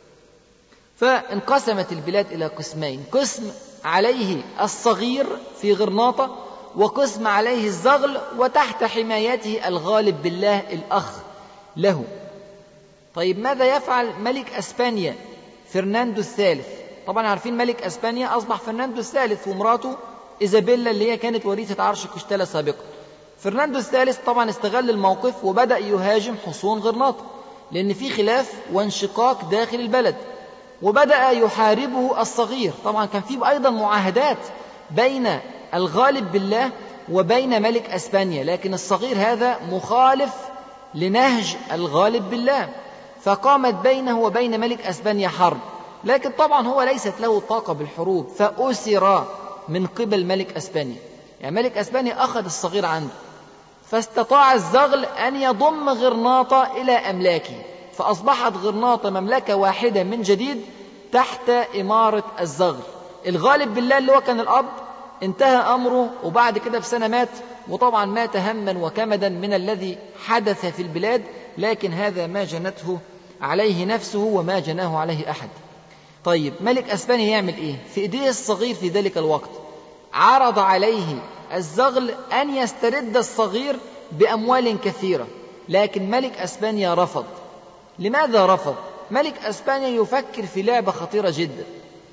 فانقسمت البلاد إلى قسمين، قسم عليه الصغير في غرناطة، وقسم عليه الزغل وتحت حمايته الغالب بالله الأخ له. طيب ماذا يفعل ملك أسبانيا فرناندو الثالث؟ طبعا عارفين ملك أسبانيا أصبح فرناندو الثالث، ومراته إيزابيلا اللي هي كانت وريثة عرش كشتالة سابقا. فرناندو الثالث طبعا استغل الموقف وبدأ يهاجم حصون غرناطة، لأن في خلاف وانشقاق داخل البلد، وبدأ يحاربه الصغير. طبعا كان في أيضا معاهدات بين الغالب بالله وبين ملك أسبانيا، لكن الصغير هذا مخالف لنهج الغالب بالله، فقامت بينه وبين ملك أسبانيا حرب، لكن طبعا هو ليست له طاقة بالحروب، فأسر من قبل ملك أسبانيا. يعني ملك أسبانيا أخذ الصغير عنده، فاستطاع الزغل أن يضم غرناطة إلى أملاكه، فأصبحت غرناطة مملكة واحدة من جديد تحت إمارة الزغل. الغالب بالله اللي هو كان الأب انتهى أمره، وبعد كده بسنة مات، وطبعا مات هما وكمدا من الذي حدث في البلاد، لكن هذا ما جنته عليه نفسه وما جناه عليه أحد. طيب ملك أسبانيا يعمل إيه؟ في إيديه الصغير في ذلك الوقت عرض عليه الزغل أن يسترد الصغير بأموال كثيرة، لكن ملك أسبانيا رفض. لماذا رفض؟ ملك أسبانيا يفكر في لعبة خطيرة جدا.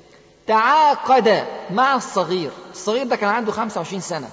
تعاقد مع الصغير ده كان عنده 25 سنة،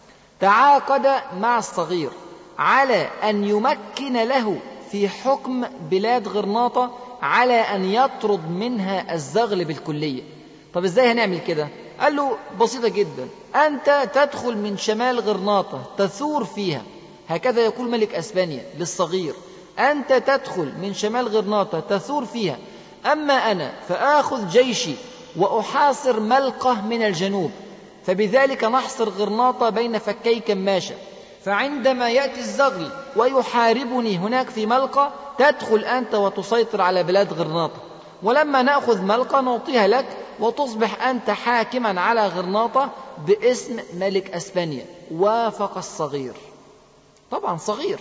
تعاقد مع الصغير على أن يمكن له في حكم بلاد غرناطة، على أن يطرد منها الزغل بالكلية. طب إزاي هنعمل كده؟ قال له بسيطة جدا، أنت تدخل من شمال غرناطة تثور فيها، هكذا يقول ملك أسبانيا للصغير، أنت تدخل من شمال غرناطة تثور فيها، أما أنا فآخذ جيشي وأحاصر ملقة من الجنوب، فبذلك نحصر غرناطة بين فكي كماشة، فعندما يأتي الزغل ويحاربني هناك في ملقة تدخل أنت وتسيطر على بلاد غرناطة، ولما نأخذ ملقة نعطيها لك وتصبح أنت حاكما على غرناطة باسم ملك أسبانيا. وافق الصغير، طبعا صغير،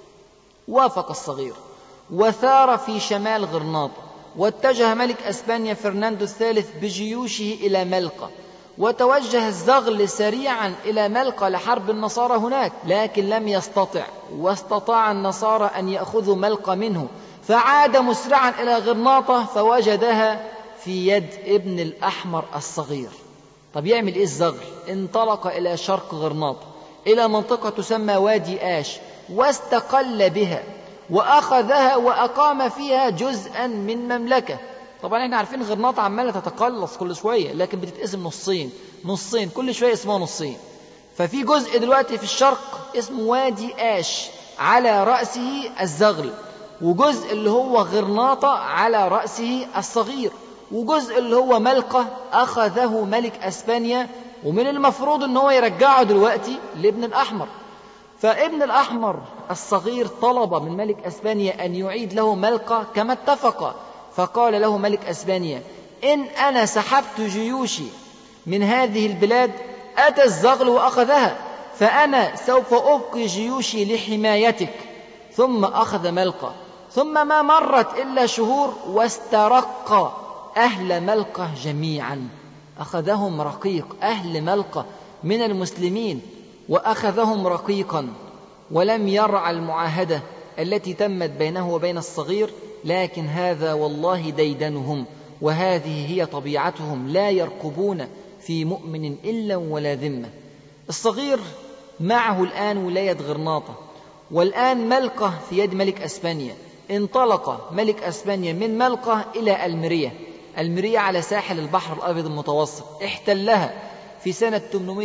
وافق الصغير وثار في شمال غرناطة، واتجه ملك أسبانيا فرناندو الثالث بجيوشه إلى ملقة، وتوجه الزغل سريعا إلى ملقة لحرب النصارى هناك، لكن لم يستطع، واستطاع النصارى أن يأخذوا ملقة منه، فعاد مسرعا إلى غرناطة فوجدها في يد ابن الأحمر الصغير. طب يعمل إيه الزغل؟ انطلق إلى شرق غرناطة إلى منطقة تسمى وادي آش، واستقل بها وأخذها وأقام فيها جزءا من مملكة. طبعا احنا عارفين غرناطة عمالة تتقلص كل شوية، لكن بتتقسم نصين كل شوية اسمها نصين. ففي جزء دلوقتي في الشرق اسمه وادي آش على رأسه الزغل، وجزء اللي هو غرناطة على رأسه الصغير، وجزء اللي هو ملقة أخذه ملك أسبانيا، ومن المفروض أنه هو يرجعه دلوقتي لابن الأحمر. فابن الأحمر الصغير طلب من ملك أسبانيا أن يعيد له ملقة كما اتفق، فقال له ملك أسبانيا: إن أنا سحبت جيوشي من هذه البلاد أتى الزغل وأخذها، فأنا سوف أبقي جيوشي لحمايتك. ثم أخذ ملقة، ثم ما مرت إلا شهور واسترق أهل ملقة جميعا، أخذهم رقيق، أهل ملقة من المسلمين وأخذهم رقيقا، ولم يرعى المعاهدة التي تمت بينه وبين الصغير، لكن هذا والله ديدنهم، وهذه هي طبيعتهم، لا يرقبون في مؤمن إلا ولا ذمة. الصغير معه الآن ولاية غرناطة، والآن ملقة في يد ملك أسبانيا. انطلق ملك أسبانيا من ملقة إلى المرية على ساحل البحر الأبيض المتوسط، احتلها في سنة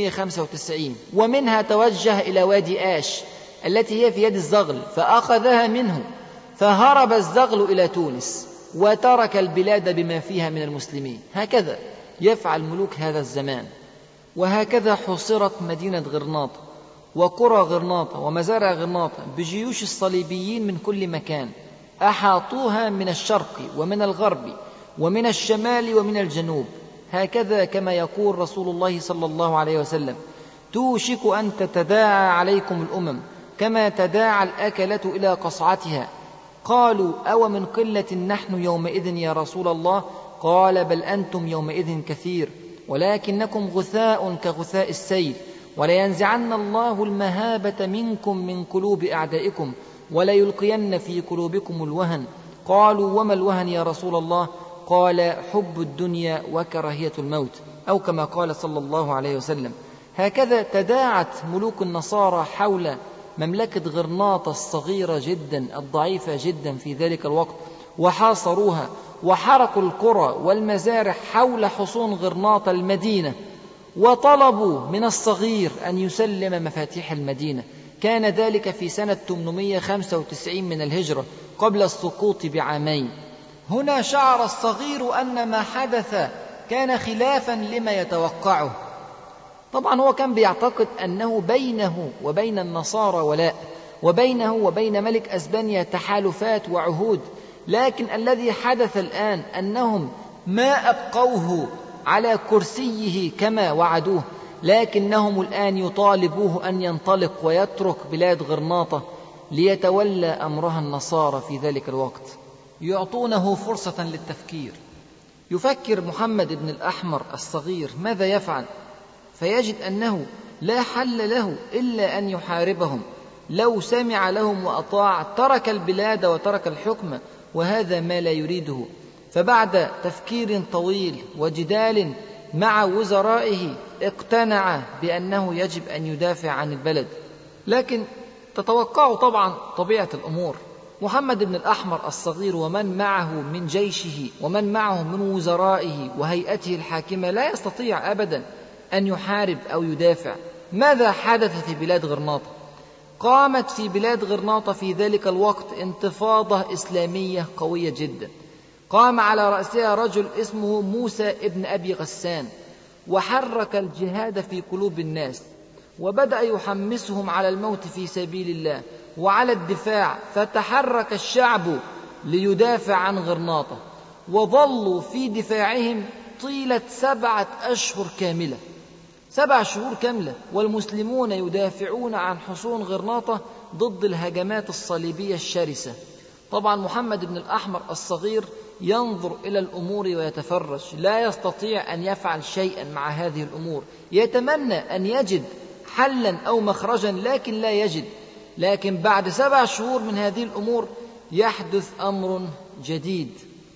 895، ومنها توجه إلى وادي آش التي هي في يد الزغل فأخذها منه، فهرب الزغل إلى تونس وترك البلاد بما فيها من المسلمين. هكذا يفعل ملوك هذا الزمان. وهكذا حصرت مدينة غرناطة وقرى غرناطة ومزارع غرناطة بجيوش الصليبيين من كل مكان، أحاطوها من الشرق ومن الغرب ومن الشمال ومن الجنوب. هكذا كما يقول رسول الله صلى الله عليه وسلم: توشك أن تتداعى عليكم الأمم كما تداعى الأكلة إلى قصعتها. قالوا: أو من قلة نحن يومئذ يا رسول الله؟ قال: بل أنتم يومئذ كثير، ولكنكم غثاء كغثاء السيل، ولينزعن الله المهابة منكم من قلوب أعدائكم، وليلقين في قلوبكم الوهن. قالوا: وما الوهن يا رسول الله؟ قال: حب الدنيا وكراهية الموت، أو كما قال صلى الله عليه وسلم. هكذا تداعت ملوك النصارى حول مملكة غرناطة الصغيرة جدا الضعيفة جدا في ذلك الوقت، وحاصروها وحرقوا القرى والمزارع حول حصون غرناطة المدينة، وطلبوا من الصغير أن يسلم مفاتيح المدينة. كان ذلك في سنة 895 من الهجرة قبل السقوط بعامين. هنا شعر الصغير أن ما حدث كان خلافا لما يتوقعه. طبعا هو كان بيعتقد أنه بينه وبين النصارى ولاء، وبينه وبين ملك أسبانيا تحالفات وعهود، لكن الذي حدث الآن أنهم ما أبقوه على كرسيه كما وعدوه، لكنهم الآن يطالبوه أن ينطلق ويترك بلاد غرناطة ليتولى أمرها النصارى في ذلك الوقت. يعطونه فرصة للتفكير. يفكر محمد بن الأحمر الصغير ماذا يفعل، فيجد أنه لا حل له إلا أن يحاربهم. لو سمع لهم وأطاع ترك البلاد وترك الحكم، وهذا ما لا يريده. فبعد تفكير طويل وجدال مع وزرائه اقتنع بأنه يجب أن يدافع عن البلد. لكن تتوقع طبعا طبيعة الأمور، محمد بن الأحمر الصغير ومن معه من جيشه ومن معه من وزرائه وهيئته الحاكمة لا يستطيع أبدا أن يحارب أو يدافع. ماذا حدث في بلاد غرناطة؟ قامت في بلاد غرناطة في ذلك الوقت انتفاضة إسلامية قوية جدا، قام على رأسها رجل اسمه موسى ابن أبي غسان، وحرك الجهاد في قلوب الناس، وبدأ يحمسهم على الموت في سبيل الله وعلى الدفاع. فتحرك الشعب ليدافع عن غرناطة، وظلوا في دفاعهم طيلة 7 أشهر كاملة، 7 شهور كاملة، والمسلمون يدافعون عن حصون غرناطة ضد الهجمات الصليبية الشرسة. طبعا محمد بن الأحمر الصغير ينظر إلى الأمور ويتفرج، لا يستطيع أن يفعل شيئا مع هذه الأمور، يتمنى أن يجد حلا أو مخرجا لكن لا يجد. لكن بعد 7 شهور من هذه الأمور يحدث أمر جديد.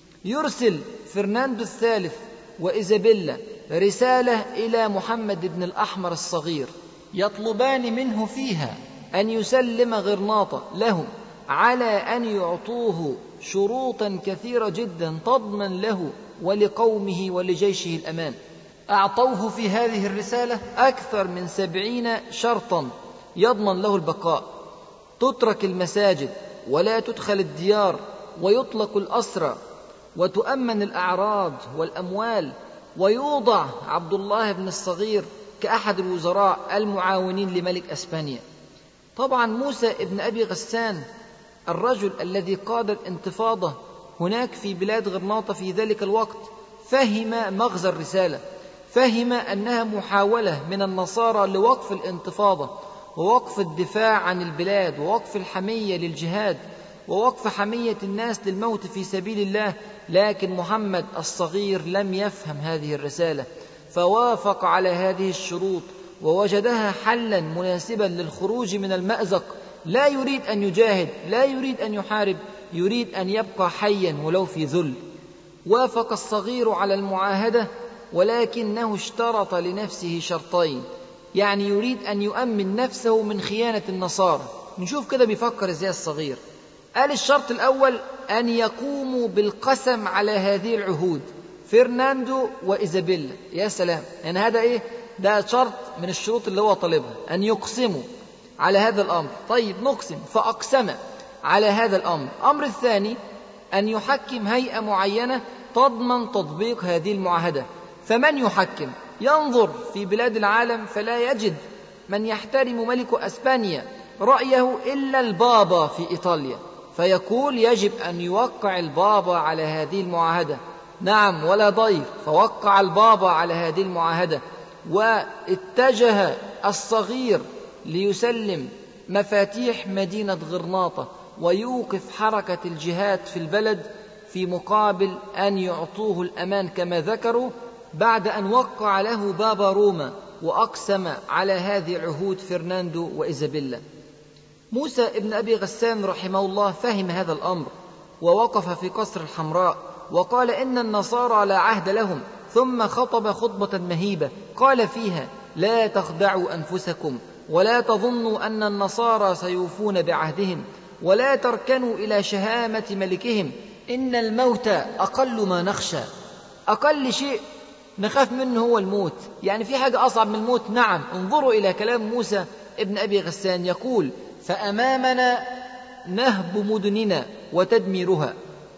يرسل فرناندو الثالث وإيزابيلا رسالة إلى محمد بن الأحمر الصغير، يطلبان منه فيها أن يسلم غرناطة لهم على أن يعطوه شروطا كثيرة جدا تضمن له ولقومه ولجيشه الأمان. أعطوه في هذه الرسالة أكثر من 70 شرطا يضمن له البقاء. تترك المساجد ولا تدخل الديار، ويطلق الأسرى، وتؤمن الأعراض والأموال، ويوضع عبد الله بن الصغير كأحد الوزراء المعاونين لملك أسبانيا. طبعا موسى ابن أبي غسان الرجل الذي قاد الانتفاضة هناك في بلاد غرناطة في ذلك الوقت فهم مغزى الرسالة، فهم أنها محاولة من النصارى لوقف الانتفاضة ووقف الدفاع عن البلاد ووقف الحمية للجهاد ووقف حمية الناس للموت في سبيل الله. لكن محمد الصغير لم يفهم هذه الرسالة، فوافق على هذه الشروط ووجدها حلا مناسبا للخروج من المأزق. لا يريد أن يجاهد، لا يريد أن يحارب، يريد أن يبقى حيا ولو في ذل. وافق الصغير على المعاهدة، ولكنه اشترط لنفسه شرطين، يعني يريد أن يؤمن نفسه من خيانة النصارى. نشوف كده بيفكر ازاي الصغير. قال الشرط الأول أن يقوموا بالقسم على هذه العهود، فرناندو وإيزابيلا. يا سلام، يعني هذا إيه؟ ده شرط من الشروط اللي هو طالبها، أن يقسموا على هذا الأمر. طيب نقسم، فأقسم على هذا الأمر. الأمر الثاني أن يحكم هيئة معينة تضمن تطبيق هذه المعاهدة. فمن يحكم؟ ينظر في بلاد العالم فلا يجد من يحترم ملك أسبانيا رأيه إلا البابا في إيطاليا، فيقول يجب أن يوقع البابا على هذه المعاهدة. نعم ولا ضير، فوقع البابا على هذه المعاهدة. واتجه الصغير ليسلم مفاتيح مدينة غرناطة ويوقف حركة الجهاد في البلد، في مقابل أن يعطوه الأمان كما ذكروا، بعد أن وقع له بابا روما وأقسم على هذه العهود فرناندو وإيزابيلا. موسى ابن أبي غسان رحمه الله فهم هذا الأمر، ووقف في قصر الحمراء وقال إن النصارى لا عهد لهم، ثم خطب خطبة مهيبة قال فيها: لا تخدعوا أنفسكم ولا تظنوا أن النصارى سيوفون بعهدهم، ولا تركنوا إلى شهامة ملكهم، إن الموت أقل ما نخشى. أقل شيء نخاف منه هو الموت، يعني في حاجة أصعب من الموت؟ نعم. انظروا إلى كلام موسى ابن أبي غسان يقول: فأمامنا نهب مدننا وتدميرها،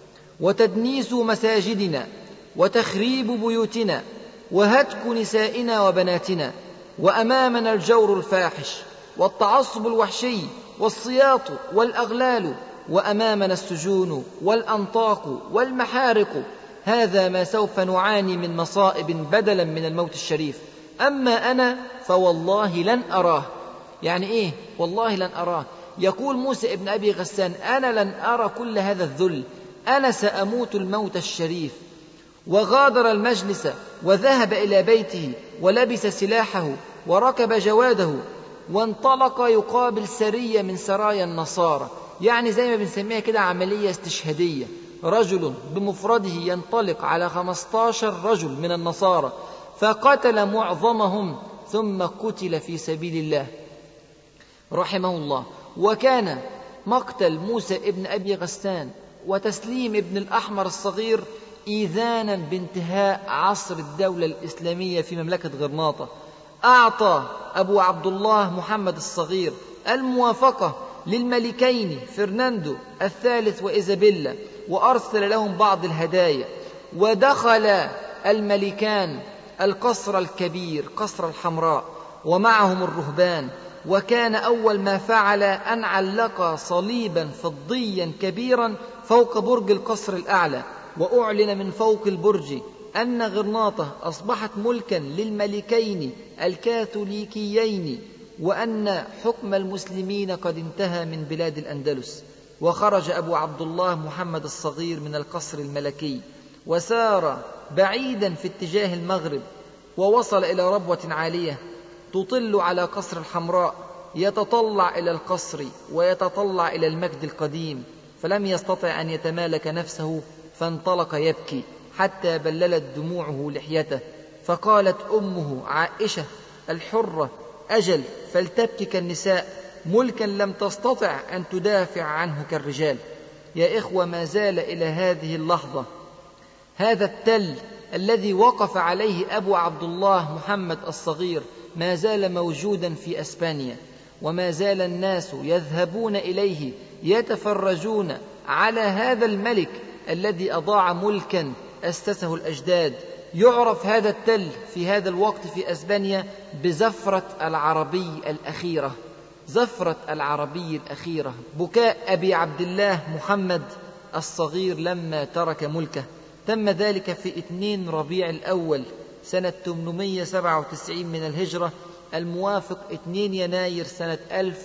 وتدنيس مساجدنا، وتخريب بيوتنا، وهتك نسائنا وبناتنا، وأمامنا الجور الفاحش والتعصب الوحشي والسياط والأغلال، وأمامنا السجون والأنطاق والمحارق. هذا ما سوف نعاني من مصائب بدلا من الموت الشريف. أما أنا فوالله لن أراه. يعني إيه والله لن أراه؟ يقول موسى ابن أبي غسان: أنا لن أرى كل هذا الذل، أنا سأموت الموت الشريف. وغادر المجلس وذهب إلى بيته ولبس سلاحه وركب جواده وانطلق يقابل سرية من سرايا النصارى، يعني زي ما بنسميها كده عملية استشهادية. رجل بمفرده ينطلق على 15 رجل من النصارى، فقتل معظمهم ثم قتل في سبيل الله رحمه الله. وكان مقتل موسى ابن أبي غسان وتسليم ابن الأحمر الصغير إيذانا بانتهاء عصر الدولة الإسلامية في مملكة غرناطة. أعطى أبو عبد الله محمد الصغير الموافقة للملكين فرناندو الثالث وإيزابيلا، وأرسل لهم بعض الهدايا، ودخل الملكان القصر الكبير قصر الحمراء ومعهم الرهبان. وكان أول ما فعل أن علق صليبا فضيا كبيرا فوق برج القصر الأعلى، وأعلن من فوق البرج أن غرناطة أصبحت ملكا للملكين الكاثوليكيين، وأن حكم المسلمين قد انتهى من بلاد الأندلس. وخرج أبو عبد الله محمد الصغير من القصر الملكي وسار بعيدا في اتجاه المغرب، ووصل إلى ربوة عالية تطل على قصر الحمراء، يتطلع إلى القصر ويتطلع إلى المجد القديم، فلم يستطع أن يتمالك نفسه، فانطلق يبكي حتى بللت دموعه لحيته. فقالت أمه عائشة الحرة: أجل فلتبكي كالنساء، ملكا لم تستطع أن تدافع عنه كالرجال. يا إخوة، ما زال إلى هذه اللحظة هذا التل الذي وقف عليه أبو عبد الله محمد الصغير ما زال موجودا في أسبانيا، وما زال الناس يذهبون إليه يتفرجون على هذا الملك الذي أضاع ملكا أسسه الأجداد. يعرف هذا التل في هذا الوقت في أسبانيا بزفرة العربي الأخيرة، زفرة العربي الأخيرة، بكاء أبي عبد الله محمد الصغير لما ترك ملكه. تم ذلك في 2 ربيع الأول سنة 897 من الهجرة، الموافق 2 يناير سنة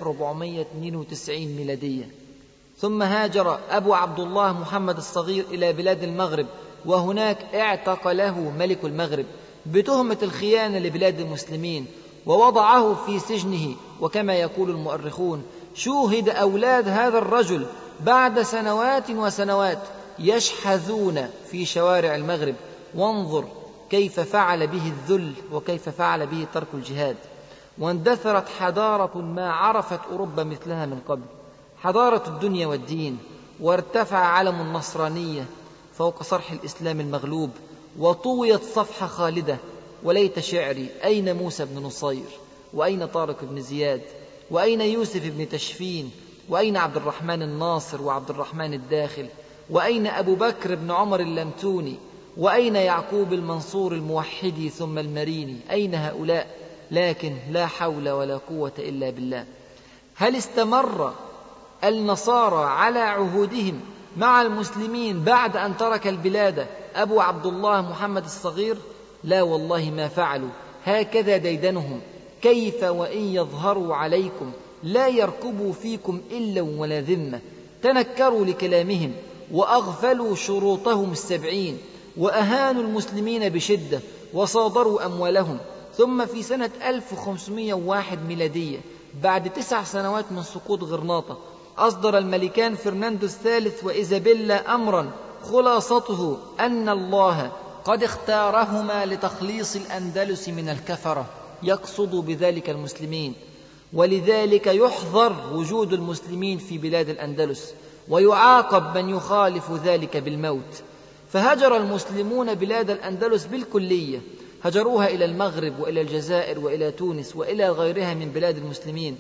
1492 ميلادية. ثم هاجر أبو عبد الله محمد الصغير إلى بلاد المغرب، وهناك اعتقله ملك المغرب بتهمة الخيانة لبلاد المسلمين، ووضعه في سجنه. وكما يقول المؤرخون: شوهد أولاد هذا الرجل بعد سنوات وسنوات يشحذون في شوارع المغرب. وانظر كيف فعل به الذل، وكيف فعل به ترك الجهاد. واندثرت حضارة ما عرفت أوروبا مثلها من قبل، حضارة الدنيا والدين، وارتفع علم النصرانية فوق صرح الإسلام المغلوب، وطويت صفحة خالدة. وليت شعري: أين موسى بن نصير؟ وأين طارق بن زياد؟ وأين يوسف بن تشفين؟ وأين عبد الرحمن الناصر وعبد الرحمن الداخل؟ وأين أبو بكر بن عمر اللمتوني؟ وأين يعقوب المنصور الموحدي ثم المريني؟ أين هؤلاء؟ لكن لا حول ولا قوة إلا بالله. هل استمر النصارى على عهودهم مع المسلمين بعد أن ترك البلاد أبو عبد الله محمد الصغير؟ لا والله ما فعلوا. هكذا ديدنهم: كيف وإن يظهروا عليكم لا يرقبوا فيكم إلا ولا ذمة. تنكروا لكلامهم وأغفلوا شروطهم 70، وأهانوا المسلمين بشدة وصادروا أموالهم. ثم في سنة 1501 ميلادية، بعد 9 سنوات من سقوط غرناطة، أصدر الملكان فرناندو الثالث وإيزابيلا أمرا خلاصته أن الله قد اختارهما لتخليص الأندلس من الكفرة، يقصد بذلك المسلمين، ولذلك يحظر وجود المسلمين في بلاد الأندلس، ويعاقب من يخالف ذلك بالموت. فهجر المسلمون بلاد الأندلس بالكلية، هجروها إلى المغرب وإلى الجزائر وإلى تونس وإلى غيرها من بلاد المسلمين.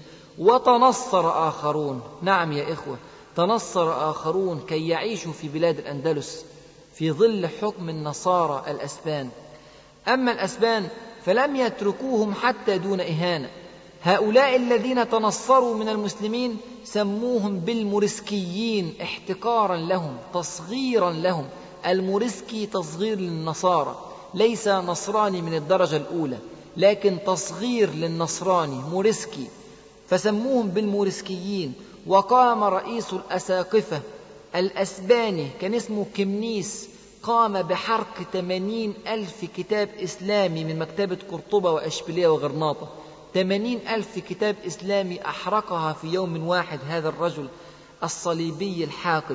وتنصر آخرون، نعم يا إخوة، تنصر آخرون كي يعيشوا في بلاد الأندلس في ظل حكم النصارى الأسبان. أما الأسبان فلم يتركوهم حتى دون إهانة. هؤلاء الذين تنصروا من المسلمين سموهم بالموريسكيين احتقارا لهم، تصغيرا لهم. الموريسكي تصغير للنصارى، ليس نصراني من الدرجة الأولى، لكن تصغير للنصراني، موريسكي، فسموهم بالموريسكيين. وقام رئيس الأساقفة الأسباني كان اسمه كمنيس، قام بحرق 80,000 كتاب إسلامي من مكتبة قرطبة وأشبيلية وغرناطة. 80,000 كتاب إسلامي أحرقها في يوم واحد هذا الرجل الصليبي الحاقد.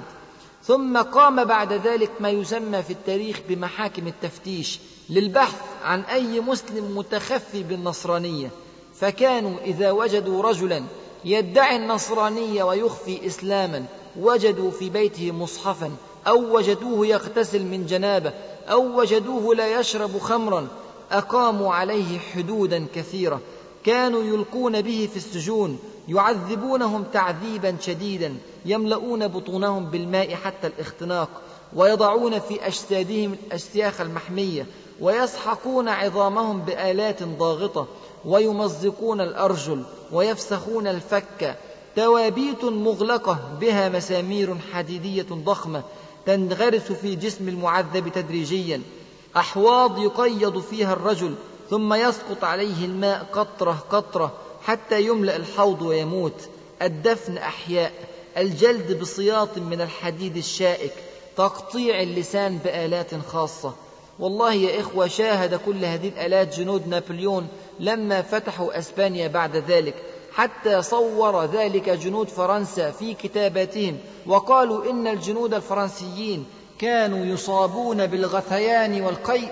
ثم قام بعد ذلك ما يسمى في التاريخ بمحاكم التفتيش للبحث عن أي مسلم متخفي بالنصرانية. فكانوا إذا وجدوا رجلا يدعي النصرانية ويخفي إسلاما، وجدوا في بيته مصحفا، أو وجدوه يغتسل من جنابه، أو وجدوه لا يشرب خمرا، أقاموا عليه حدودا كثيرة. كانوا يلقون به في السجون، يعذبونهم تعذيبا شديدا، يملؤون بطونهم بالماء حتى الاختناق، ويضعون في أجسادهم الأشياخ المحمية، ويسحقون عظامهم بآلات ضاغطة، ويمزقون الأرجل، ويفسخون الفك. توابيت مغلقة بها مسامير حديدية ضخمة تنغرس في جسم المعذب تدريجيا، أحواض يقيض فيها الرجل ثم يسقط عليه الماء قطرة قطرة حتى يملأ الحوض ويموت. الدفن أحياء، الجلد بسياط من الحديد الشائك، تقطيع اللسان بآلات خاصة. والله يا إخوة شاهد كل هذه الآلات جنود نابليون لما فتحوا أسبانيا بعد ذلك، حتى صور ذلك جنود فرنسا في كتاباتهم، وقالوا إن الجنود الفرنسيين كانوا يصابون بالغثيان والقيء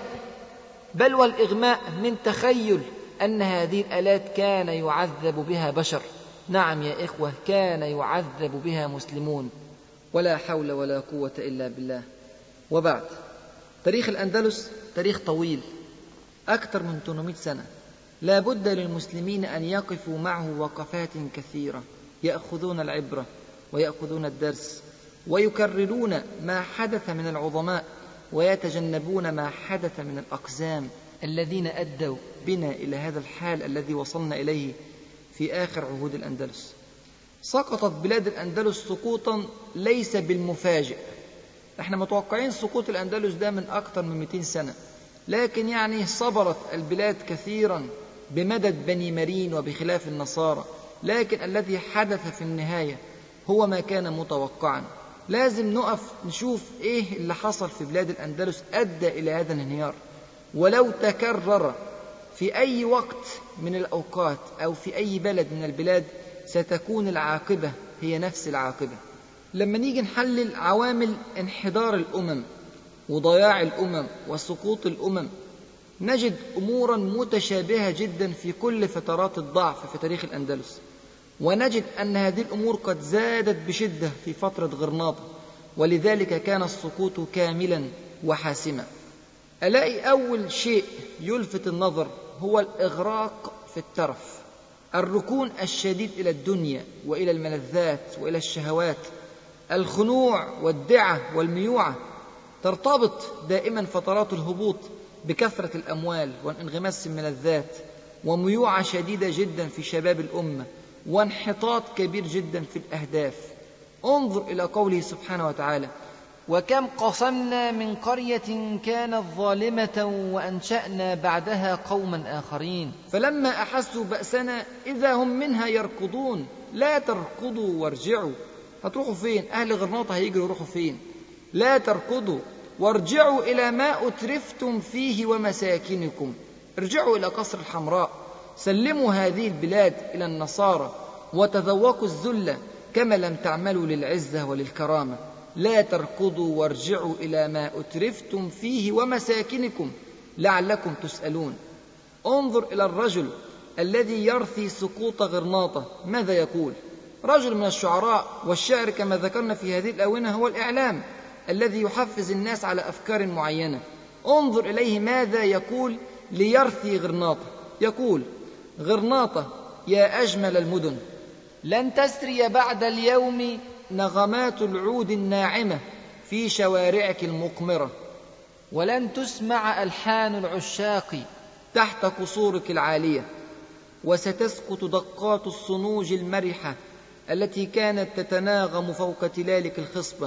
بل والإغماء من تخيل أن هذه الآلات كان يعذب بها بشر. نعم يا إخوة، كان يعذب بها مسلمون. ولا حول ولا قوة إلا بالله. وبعد، تاريخ الأندلس تاريخ طويل، أكثر من 800 سنة. لا بد للمسلمين أن يقفوا معه وقفات كثيرة، يأخذون العبرة ويأخذون الدرس، ويكررون ما حدث من العظماء، ويتجنبون ما حدث من الأقزام الذين أدوا بنا إلى هذا الحال الذي وصلنا إليه في آخر عهود الأندلس. سقطت بلاد الأندلس سقوطا ليس بالمفاجئ. احنا متوقعين سقوط الأندلس ده من أكثر من 200 سنة، لكن يعني صبرت البلاد كثيرا بمدد بني مرين وبخلاف النصارى، لكن الذي حدث في النهاية هو ما كان متوقعا. لازم نقف نشوف ايه اللي حصل في بلاد الأندلس أدى إلى هذا الانهيار. ولو تكرر في أي وقت من الأوقات أو في أي بلد من البلاد ستكون العاقبة هي نفس العاقبة. لما نيجي نحلل عوامل انحدار الأمم وضياع الأمم وسقوط الأمم، نجد أمورا متشابهة جدا في كل فترات الضعف في تاريخ الأندلس، ونجد أن هذه الأمور قد زادت بشدة في فترة غرناطة، ولذلك كان السقوط كاملا وحاسما. ألاقي أول شيء يلفت النظر هو الإغراق في الترف، الركون الشديد إلى الدنيا وإلى الملذات وإلى الشهوات، الخنوع والدعة والميوعة. ترتبط دائما فترات الهبوط بكثرة الأموال وانغماس الملذات، وميوعة شديدة جدا في شباب الأمة، وانحطاط كبير جدا في الأهداف. انظر إلى قوله سبحانه وتعالى: وكم قصمنا من قرية كانت ظالمة وأنشأنا بعدها قوما آخرين فلما أحسوا بأسنا إذا هم منها يركضون. لا تركضوا وارجعوا. هتروحوا فين؟ أهل غرناطة هيجروا يروحوا فين؟ لا تركضوا وارجعوا إلى ما أترفتم فيه ومساكنكم. ارجعوا إلى قصر الحمراء، سلموا هذه البلاد إلى النصارى وتذوقوا الذلة. كما لم تعملوا للعزة وللكرامة. لا تركضوا وارجعوا إلى ما أترفتم فيه ومساكنكم لعلكم تسألون. انظر إلى الرجل الذي يرثي سقوط غرناطة، ماذا يقول؟ رجل من الشعراء، والشعر كما ذكرنا في هذه الآونة هو الإعلام الذي يحفز الناس على أفكار معينة. انظر إليه ماذا يقول ليرثي غرناطة. يقول: غرناطة يا أجمل المدن، لن تسري بعد اليوم نغمات العود الناعمة في شوارعك المقمرة، ولن تسمع ألحان العشاق تحت قصورك العالية، وستسقط دقات الصنوج المرحة التي كانت تتناغم فوق تلالك الخصبة،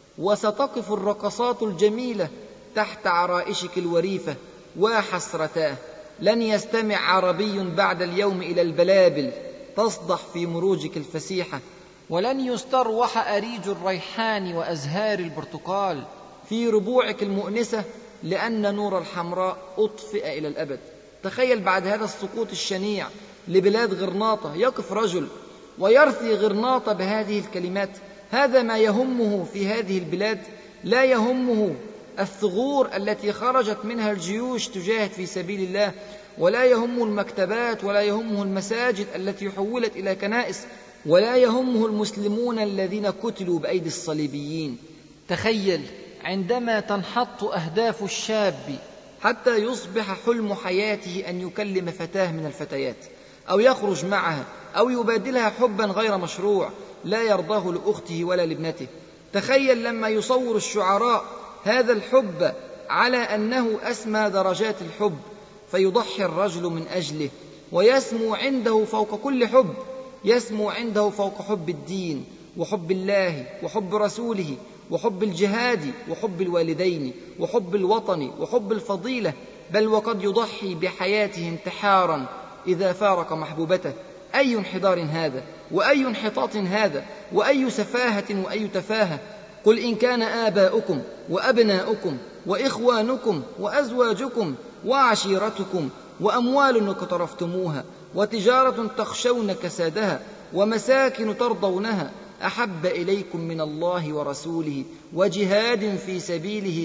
وستقف الرقصات الجميلة تحت عرائشك الوريفة. وحسرتاه، لن يستمع عربي بعد اليوم إلى البلابل تصدح في مروجك الفسيحة، ولن يستروح أريج الريحان وأزهار البرتقال في ربوعك المؤنسة، لأن نور الحمراء أطفئ إلى الأبد. تخيل بعد هذا السقوط الشنيع لبلاد غرناطة يقف رجل ويرثي غرناطة بهذه الكلمات. هذا ما يهمه في هذه البلاد، لا يهمه الثغور التي خرجت منها الجيوش تجاهد في سبيل الله، ولا يهمه المكتبات، ولا يهمه المساجد التي حولت إلى كنائس، ولا يهمه المسلمون الذين قتلوا بأيدي الصليبيين. تخيل عندما تنحط أهداف الشاب حتى يصبح حلم حياته أن يكلم فتاة من الفتيات، أو يخرج معها، أو يبادلها حبا غير مشروع لا يرضاه لأخته ولا لابنته. تخيل لما يصور الشعراء هذا الحب على أنه أسمى درجات الحب، فيضحي الرجل من أجله، ويسمو عنده فوق كل حب، يسمو عنده فوق حب الدين وحب الله وحب رسوله وحب الجهاد وحب الوالدين وحب الوطن وحب الفضيلة، بل وقد يضحي بحياته انتحارا إذا فارق محبوبته. أي انحدار هذا، وأي انحطاط هذا، وأي سفاهة وأي تفاهة. قل إن كان آباؤكم وأبناؤكم وإخوانكم وأزواجكم وعشيرتكم وأموال اقترفتموها وتجارة تخشون كسادها ومساكن ترضونها أحب إليكم من الله ورسوله وجهاد في سبيله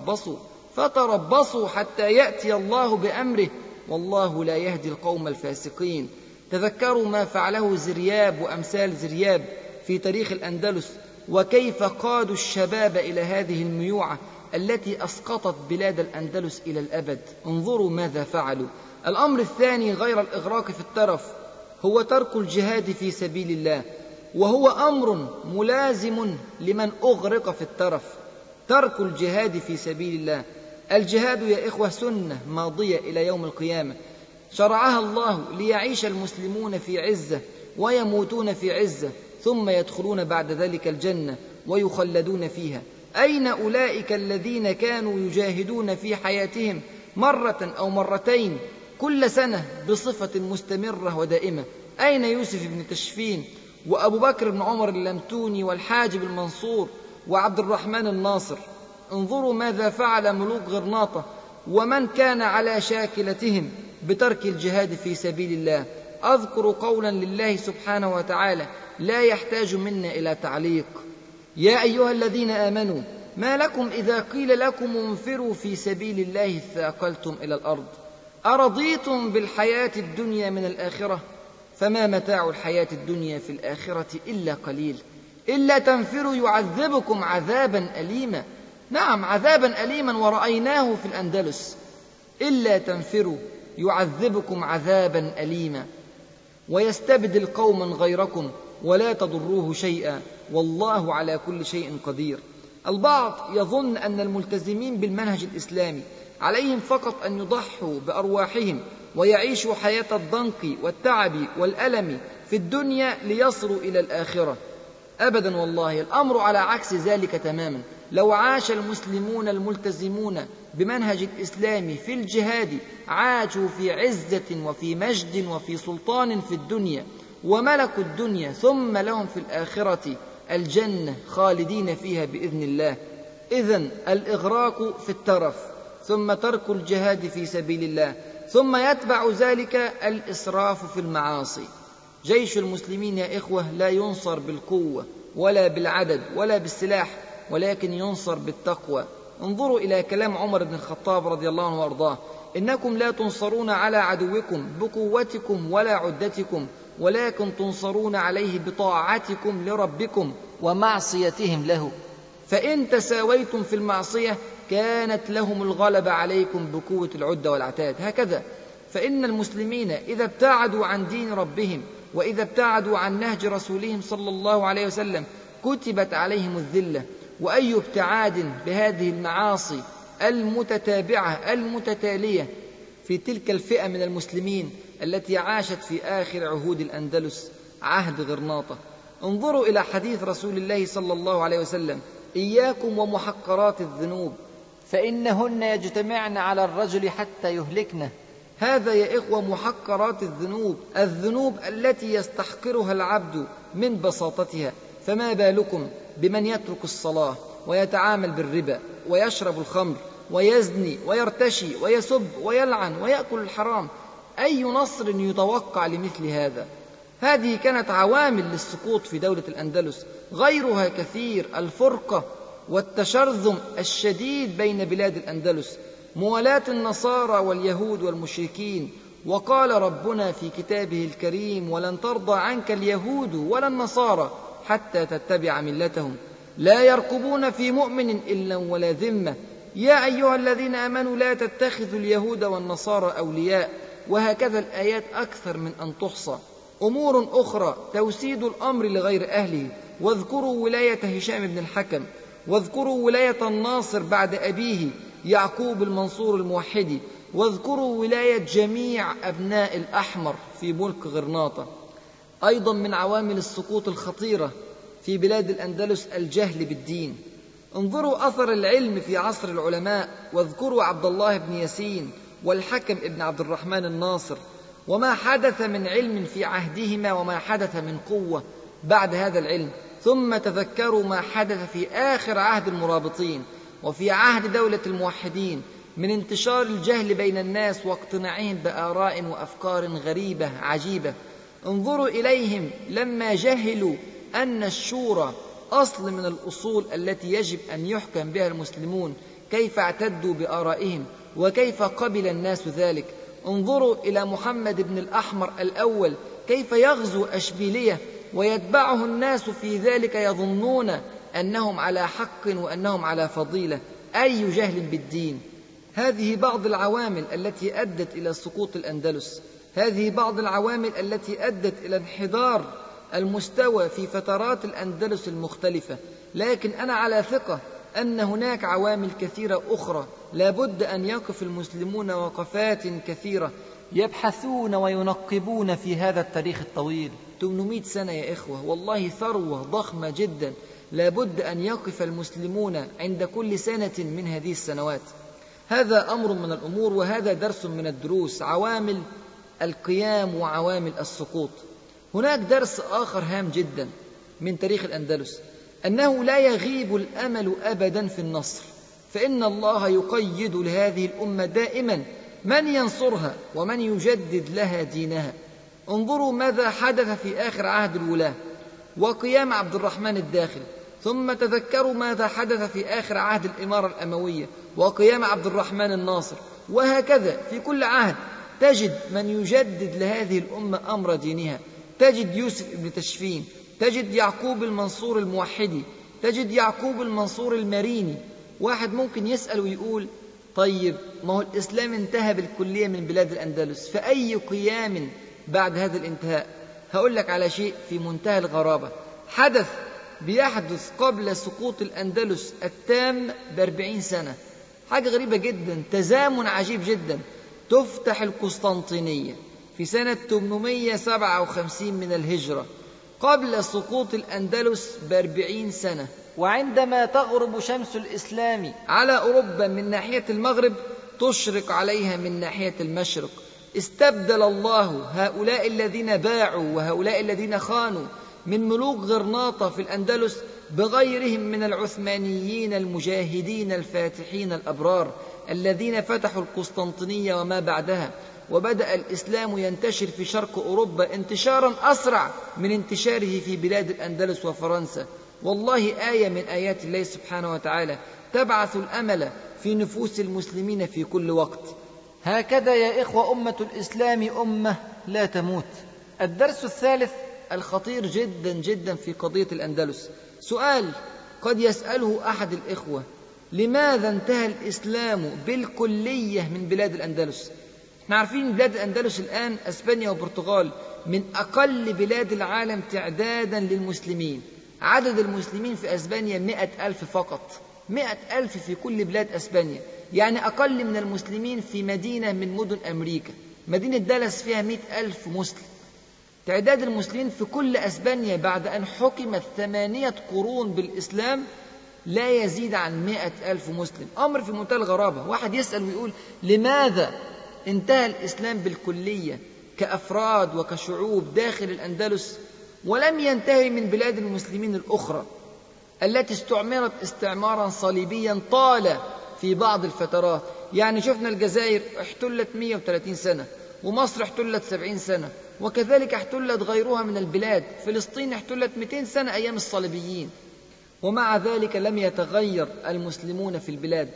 فتربصوا حتى يأتي الله بأمره والله لا يهدي القوم الفاسقين. تذكروا ما فعله زرياب وأمثال زرياب في تاريخ الأندلس، وكيف قادوا الشباب إلى هذه الميوعة التي أسقطت بلاد الأندلس إلى الأبد. انظروا ماذا فعلوا. الأمر الثاني غير الإغراق في الترف هو ترك الجهاد في سبيل الله، وهو أمر ملازم لمن أغرق في الترف. ترك الجهاد في سبيل الله. الجهاد يا إخوة سنة ماضية إلى يوم القيامة، شرعها الله ليعيش المسلمون في عزة ويموتون في عزة، ثم يدخلون بعد ذلك الجنة ويخلدون فيها. أين أولئك الذين كانوا يجاهدون في حياتهم مرة أو مرتين كل سنة بصفة مستمرة ودائمة؟ أين يوسف بن تشفين وأبو بكر بن عمر اللمتوني والحاجب المنصور وعبد الرحمن الناصر؟ انظروا ماذا فعل ملوك غرناطة ومن كان على شاكلتهم بترك الجهاد في سبيل الله. أذكر قولا لله سبحانه وتعالى لا يحتاج منا إلى تعليق: يا أيها الذين آمنوا ما لكم إذا قيل لكم انفروا في سبيل الله اثاقلتم إلى الأرض أرضيتم بالحياة الدنيا من الآخرة فما متاع الحياة الدنيا في الآخرة إلا قليل إلا تنفروا يعذبكم عذابا أليما. نعم، عذابا أليما، ورأيناه في الأندلس. إلا تنفروا يعذبكم عذابا أليما ويستبدل قوما غيركم ولا تضروه شيئا والله على كل شيء قدير. البعض يظن أن الملتزمين بالمنهج الإسلامي عليهم فقط أن يضحوا بأرواحهم ويعيشوا حياة الضنك والتعب والألم في الدنيا ليصلوا إلى الآخرة. أبدا والله، الأمر على عكس ذلك تماما. لو عاش المسلمون الملتزمون بمنهج الإسلام في الجهاد عاشوا في عزة وفي مجد وفي سلطان في الدنيا وملكوا الدنيا، ثم لهم في الآخرة الجنة خالدين فيها بإذن الله. إذن الإغراق في الترف، ثم ترك الجهاد في سبيل الله، ثم يتبع ذلك الإسراف في المعاصي. جيش المسلمين يا إخوة لا ينصر بالقوة ولا بالعدد ولا بالسلاح، ولكن ينصر بالتقوى. انظروا إلى كلام عمر بن الخطاب رضي الله عنه وارضاه: إنكم لا تنصرون على عدوكم بقوتكم ولا عدتكم، ولكن تنصرون عليه بطاعتكم لربكم ومعصيتهم له، فإن تساويتم في المعصية كانت لهم الغلبة عليكم بقوة العدة والعتاد. هكذا فإن المسلمين إذا ابتعدوا عن دين ربهم وإذا ابتعدوا عن نهج رسولهم صلى الله عليه وسلم كتبت عليهم الذلة. وأي ابتعاد بهذه المعاصي المتتابعة المتتالية في تلك الفئة من المسلمين التي عاشت في آخر عهود الأندلس، عهد غرناطة. انظروا إلى حديث رسول الله صلى الله عليه وسلم: إياكم ومحقرات الذنوب فإنهن يجتمعن على الرجل حتى يهلكنه. هذا يا إخوة محقرات الذنوب، الذنوب التي يستحقرها العبد من بساطتها. فما بالكم بمن يترك الصلاة ويتعامل بالربا ويشرب الخمر ويزني ويرتشي ويسب ويلعن ويأكل الحرام؟ أي نصر يتوقع لمثل هذا؟ هذه كانت عوامل للسقوط في دولة الأندلس، غيرها كثير: الفرقة والتشرذم الشديد بين بلاد الأندلس، موالاة النصارى واليهود والمشركين. وقال ربنا في كتابه الكريم: ولن ترضى عنك اليهود ولا النصارى حتى تتبع ملتهم، لا يرقبون في مؤمن إلا ولا ذمة، يا أيها الذين آمنوا لا تتخذوا اليهود والنصارى أولياء. وهكذا الآيات أكثر من أن تحصى. أمور أخرى: توسيد الأمر لغير أهله. واذكروا ولاية هشام بن الحكم، واذكروا ولاية الناصر بعد أبيه يعقوب المنصور الموحدي، واذكروا ولاية جميع أبناء الأحمر في ملك غرناطة. أيضا من عوامل السقوط الخطيرة في بلاد الأندلس الجهل بالدين. انظروا أثر العلم في عصر العلماء، واذكروا عبد الله بن ياسين والحكم ابن عبد الرحمن الناصر، وما حدث من علم في عهدهما وما حدث من قوة بعد هذا العلم. ثم تذكروا ما حدث في آخر عهد المرابطين وفي عهد دولة الموحدين من انتشار الجهل بين الناس واقتناعهم بآراء وأفكار غريبة عجيبة. انظروا إليهم لما جهلوا أن الشورى أصل من الأصول التي يجب أن يحكم بها المسلمون، كيف اعتدوا بآرائهم وكيف قبل الناس ذلك. انظروا إلى محمد بن الأحمر الأول كيف يغزو أشبيلية ويتبعه الناس في ذلك يظنون أنهم على حق وأنهم على فضيلة. أي جهل بالدين! هذه بعض العوامل التي أدت إلى سقوط الأندلس، هذه بعض العوامل التي أدت إلى انحدار المستوى في فترات الأندلس المختلفة. لكن أنا على ثقة أن هناك عوامل كثيرة أخرى لا بد أن يقف المسلمون وقفات كثيرة يبحثون وينقبون في هذا التاريخ الطويل. 800 سنة يا إخوة، والله ثروة ضخمة جدا لا بد أن يقف المسلمون عند كل سنة من هذه السنوات. هذا أمر من الأمور، وهذا درس من الدروس، عوامل القيام وعوامل السقوط. هناك درس آخر هام جدا من تاريخ الأندلس، أنه لا يغيب الأمل أبدا في النصر، فإن الله يقيد لهذه الأمة دائما من ينصرها ومن يجدد لها دينها. انظروا ماذا حدث في آخر عهد الولاة وقيام عبد الرحمن الداخل، ثم تذكروا ماذا حدث في آخر عهد الإمارة الأموية وقيام عبد الرحمن الناصر. وهكذا في كل عهد تجد من يجدد لهذه الأمة أمر دينها. تجد يوسف ابن تشفين، تجد يعقوب المنصور الموحدي، تجد يعقوب المنصور المريني. واحد ممكن يسأل ويقول: طيب ما هو الإسلام انتهى بالكلية من بلاد الأندلس، فأي قيام بعد هذا الانتهاء؟ هقول لك على شيء في منتهى الغرابة بيحدث قبل سقوط الأندلس التام ب40 سنة. حاجة غريبة جدا، تزامن عجيب جدا. تفتح القسطنطينية في سنة 857 من الهجرة قبل سقوط الأندلس ب40 سنة. وعندما تغرب شمس الإسلام على أوروبا من ناحية المغرب تشرق عليها من ناحية المشرق. استبدل الله هؤلاء الذين باعوا وهؤلاء الذين خانوا من ملوك غرناطة في الأندلس بغيرهم من العثمانيين المجاهدين الفاتحين الأبرار الذين فتحوا القسطنطينية وما بعدها، وبدأ الإسلام ينتشر في شرق أوروبا انتشارا أسرع من انتشاره في بلاد الأندلس وفرنسا. والله آية من آيات الله سبحانه وتعالى تبعث الأمل في نفوس المسلمين في كل وقت. هكذا يا إخوة أمة الإسلام أمة لا تموت. الدرس الثالث الخطير جدا جدا في قضية الأندلس. سؤال قد يسأله أحد الإخوة: لماذا انتهى الإسلام بالكلية من بلاد الأندلس؟ احنا عارفين بلاد الأندلس الآن أسبانيا والبرتغال من أقل بلاد العالم تعدادا للمسلمين. عدد المسلمين في أسبانيا 100,000 فقط، 100,000 في كل بلاد أسبانيا، يعني أقل من المسلمين في مدينة من مدن أمريكا. مدينة دالاس فيها 100,000 مسلم. تعداد المسلمين في كل أسبانيا بعد أن حكمت 8 قرون بالإسلام لا يزيد عن 100,000 مسلم. أمر في منتهى الغرابة. واحد يسأل ويقول: لماذا انتهى الإسلام بالكلية كأفراد وكشعوب داخل الأندلس ولم ينتهي من بلاد المسلمين الأخرى التي استعمرت استعمارا صليبيا طال في بعض الفترات؟ يعني شفنا الجزائر احتلت 130 سنة، ومصر احتلت 70 سنة، وكذلك احتلت غيرها من البلاد. فلسطين احتلت 200 سنة أيام الصليبيين، ومع ذلك لم يتغير المسلمون في البلاد،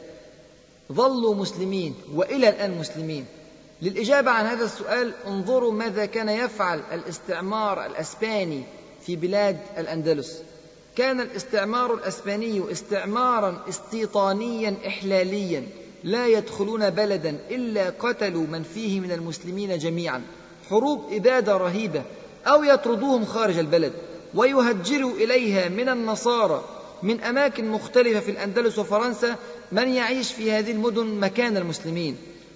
ظلوا مسلمين وإلى الآن مسلمين. للإجابة عن هذا السؤال انظروا ماذا كان يفعل الاستعمار الأسباني في بلاد الأندلس. كان الاستعمار الأسباني استعمارا استيطانيا إحلاليا، لا يدخلون بلدا إلا قتلوا من فيه من المسلمين جميعا، حروب إبادة رهيبة، أو يطردوهم خارج البلد ويهجروا إليها من النصارى من أماكن مختلفة في الأندلس وفرنسا من يعيش في هذه المدن مكان المسلمين،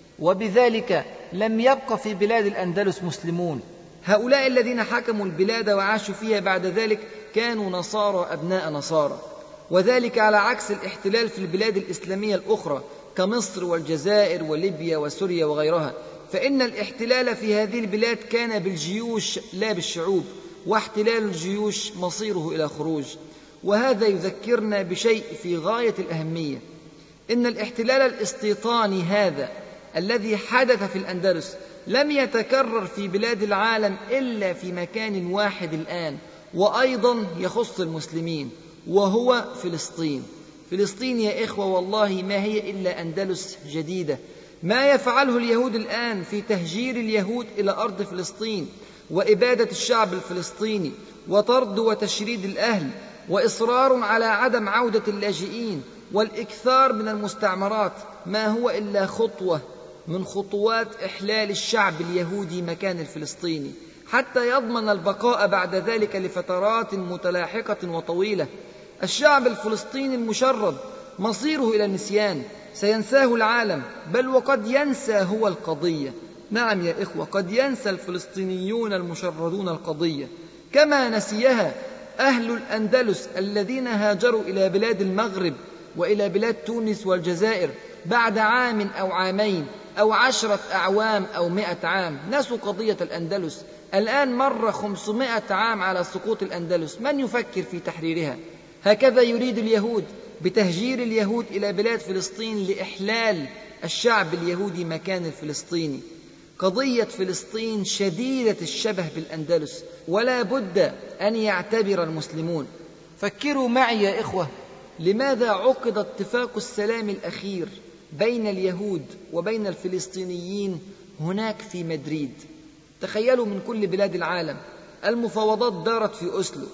وبذلك لم يبق في بلاد الأندلس مسلمون. هؤلاء الذين حكموا البلاد وعاشوا فيها بعد ذلك كانوا نصارى أبناء نصارى، وذلك على عكس الاحتلال في البلاد الإسلامية الأخرى كمصر والجزائر وليبيا وسوريا وغيرها، فإن الاحتلال في هذه البلاد كان بالجيوش لا بالشعوب، واحتلال الجيوش مصيره إلى خروج. وهذا يذكرنا بشيء في غاية الأهمية: إن الاحتلال الاستيطاني هذا الذي حدث في الأندلس لم يتكرر في بلاد العالم إلا في مكان واحد الآن، وأيضا يخص المسلمين، وهو فلسطين. فلسطين يا إخوة والله ما هي إلا أندلس جديدة. ما يفعله اليهود الآن في تهجير اليهود إلى أرض فلسطين وإبادة الشعب الفلسطيني وطرد وتشريد الأهل وإصرار على عدم عودة اللاجئين والإكثار من المستعمرات، ما هو إلا خطوة من خطوات إحلال الشعب اليهودي مكان الفلسطيني حتى يضمن البقاء بعد ذلك لفترات متلاحقة وطويلة. الشعب الفلسطيني المشرد مصيره إلى النسيان، سينساه العالم، بل وقد ينسى هو القضية. نعم يا إخوة، قد ينسى الفلسطينيون المشردون القضية كما نسيها أهل الأندلس الذين هاجروا إلى بلاد المغرب وإلى بلاد تونس والجزائر بعد عام أو عامين أو 10 أعوام أو 100 عام. نسوا قضية الأندلس. الآن مر 500 عام على سقوط الأندلس، من يفكر في تحريرها؟ هكذا يريد اليهود بتهجير اليهود إلى بلاد فلسطين لإحلال الشعب اليهودي مكان الفلسطيني. قضية فلسطين شديدة الشبه بالأندلس، ولا بد أن يعتبر المسلمون. فكروا معي يا إخوة، لماذا عقد اتفاق السلام الأخير بين اليهود وبين الفلسطينيين هناك في مدريد؟ تخيلوا من كل بلاد العالم المفاوضات دارت في أوسلو،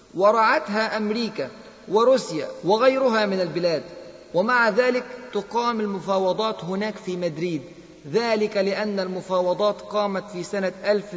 ورعتها أمريكا وروسيا وغيرها من البلاد، ومع ذلك تقام المفاوضات هناك في مدريد. ذلك لأن المفاوضات قامت في سنة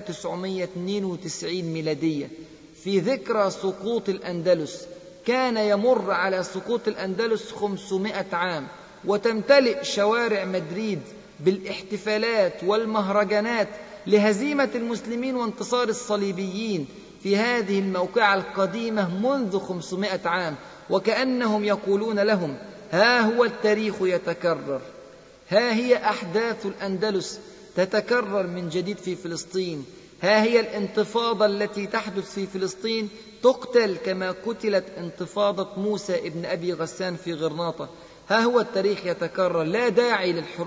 1992 ميلادية في ذكرى سقوط الأندلس. كان يمر على سقوط الأندلس 500 عام، وتمتلئ شوارع مدريد بالاحتفالات والمهرجانات لهزيمة المسلمين وانتصار الصليبيين في هذه الموقعة القديمة منذ 500 عام، وكأنهم يقولون لهم: ها هو التاريخ يتكرر، ها هي أحداث الأندلس تتكرر من جديد في فلسطين، ها هي الانتفاضة التي تحدث في فلسطين تقتل كما قتلت انتفاضة موسى ابن أبي غسان في غرناطة. ها هو التاريخ يتكرر، لا داعي للحروب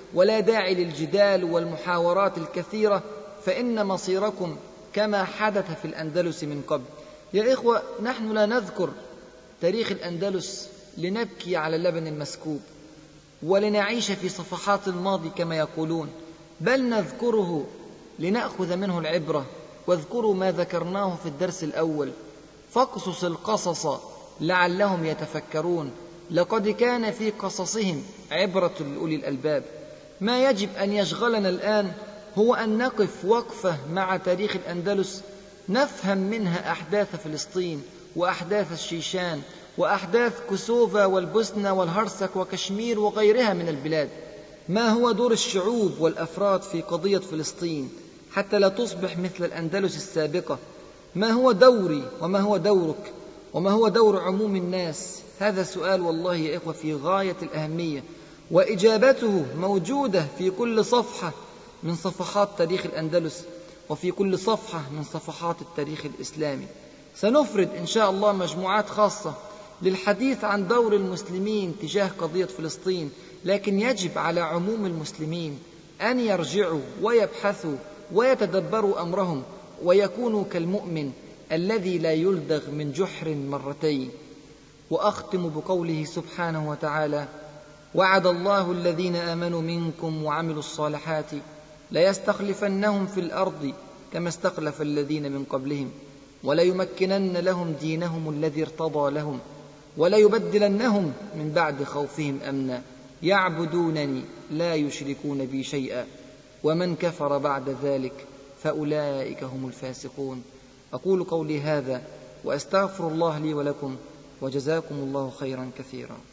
ولا داعي للجدال والمحاورات الكثيرة، فإن مصيركم كما حدث في الأندلس من قبل. يا إخوة، نحن لا نذكر تاريخ الأندلس لنبكي على اللبن المسكوب ولنعيش في صفحات الماضي كما يقولون، بل نذكره لنأخذ منه العبرة. واذكروا ما ذكرناه في الدرس الأول: فاقصص القصص لعلهم يتفكرون. لقد كان في قصصهم عبرة لأولي الألباب. ما يجب أن يشغلنا الآن هو أن نقف وقفة مع تاريخ الأندلس، نفهم منها أحداث فلسطين وأحداث الشيشان وأحداث كوسوفا والبوسنة والهرسك وكشمير وغيرها من البلاد. ما هو دور الشعوب والأفراد في قضية فلسطين حتى لا تصبح مثل الأندلس السابقة؟ ما هو دوري وما هو دورك وما هو دور عموم الناس؟ هذا سؤال والله يا إخوة في غاية الأهمية، وإجابته موجودة في كل صفحة من صفحات تاريخ الأندلس وفي كل صفحة من صفحات التاريخ الإسلامي. سنفرد إن شاء الله مجموعات خاصة للحديث عن دور المسلمين تجاه قضية فلسطين، لكن يجب على عموم المسلمين أن يرجعوا ويبحثوا ويتدبروا أمرهم ويكونوا كالمؤمن الذي لا يلدغ من جحر مرتين. وأختم بقوله سبحانه وتعالى: وعد الله الذين آمنوا منكم وعملوا الصالحات ليستخلفنهم في الأرض كما استخلف الذين من قبلهم وليمكنن لهم دينهم الذي ارتضى لهم وليبدلنهم من بعد خوفهم أمنا يعبدونني لا يشركون بي شيئا ومن كفر بعد ذلك فأولئك هم الفاسقون. أقول قولي هذا وأستغفر الله لي ولكم، وجزاكم الله خيرا كثيرا.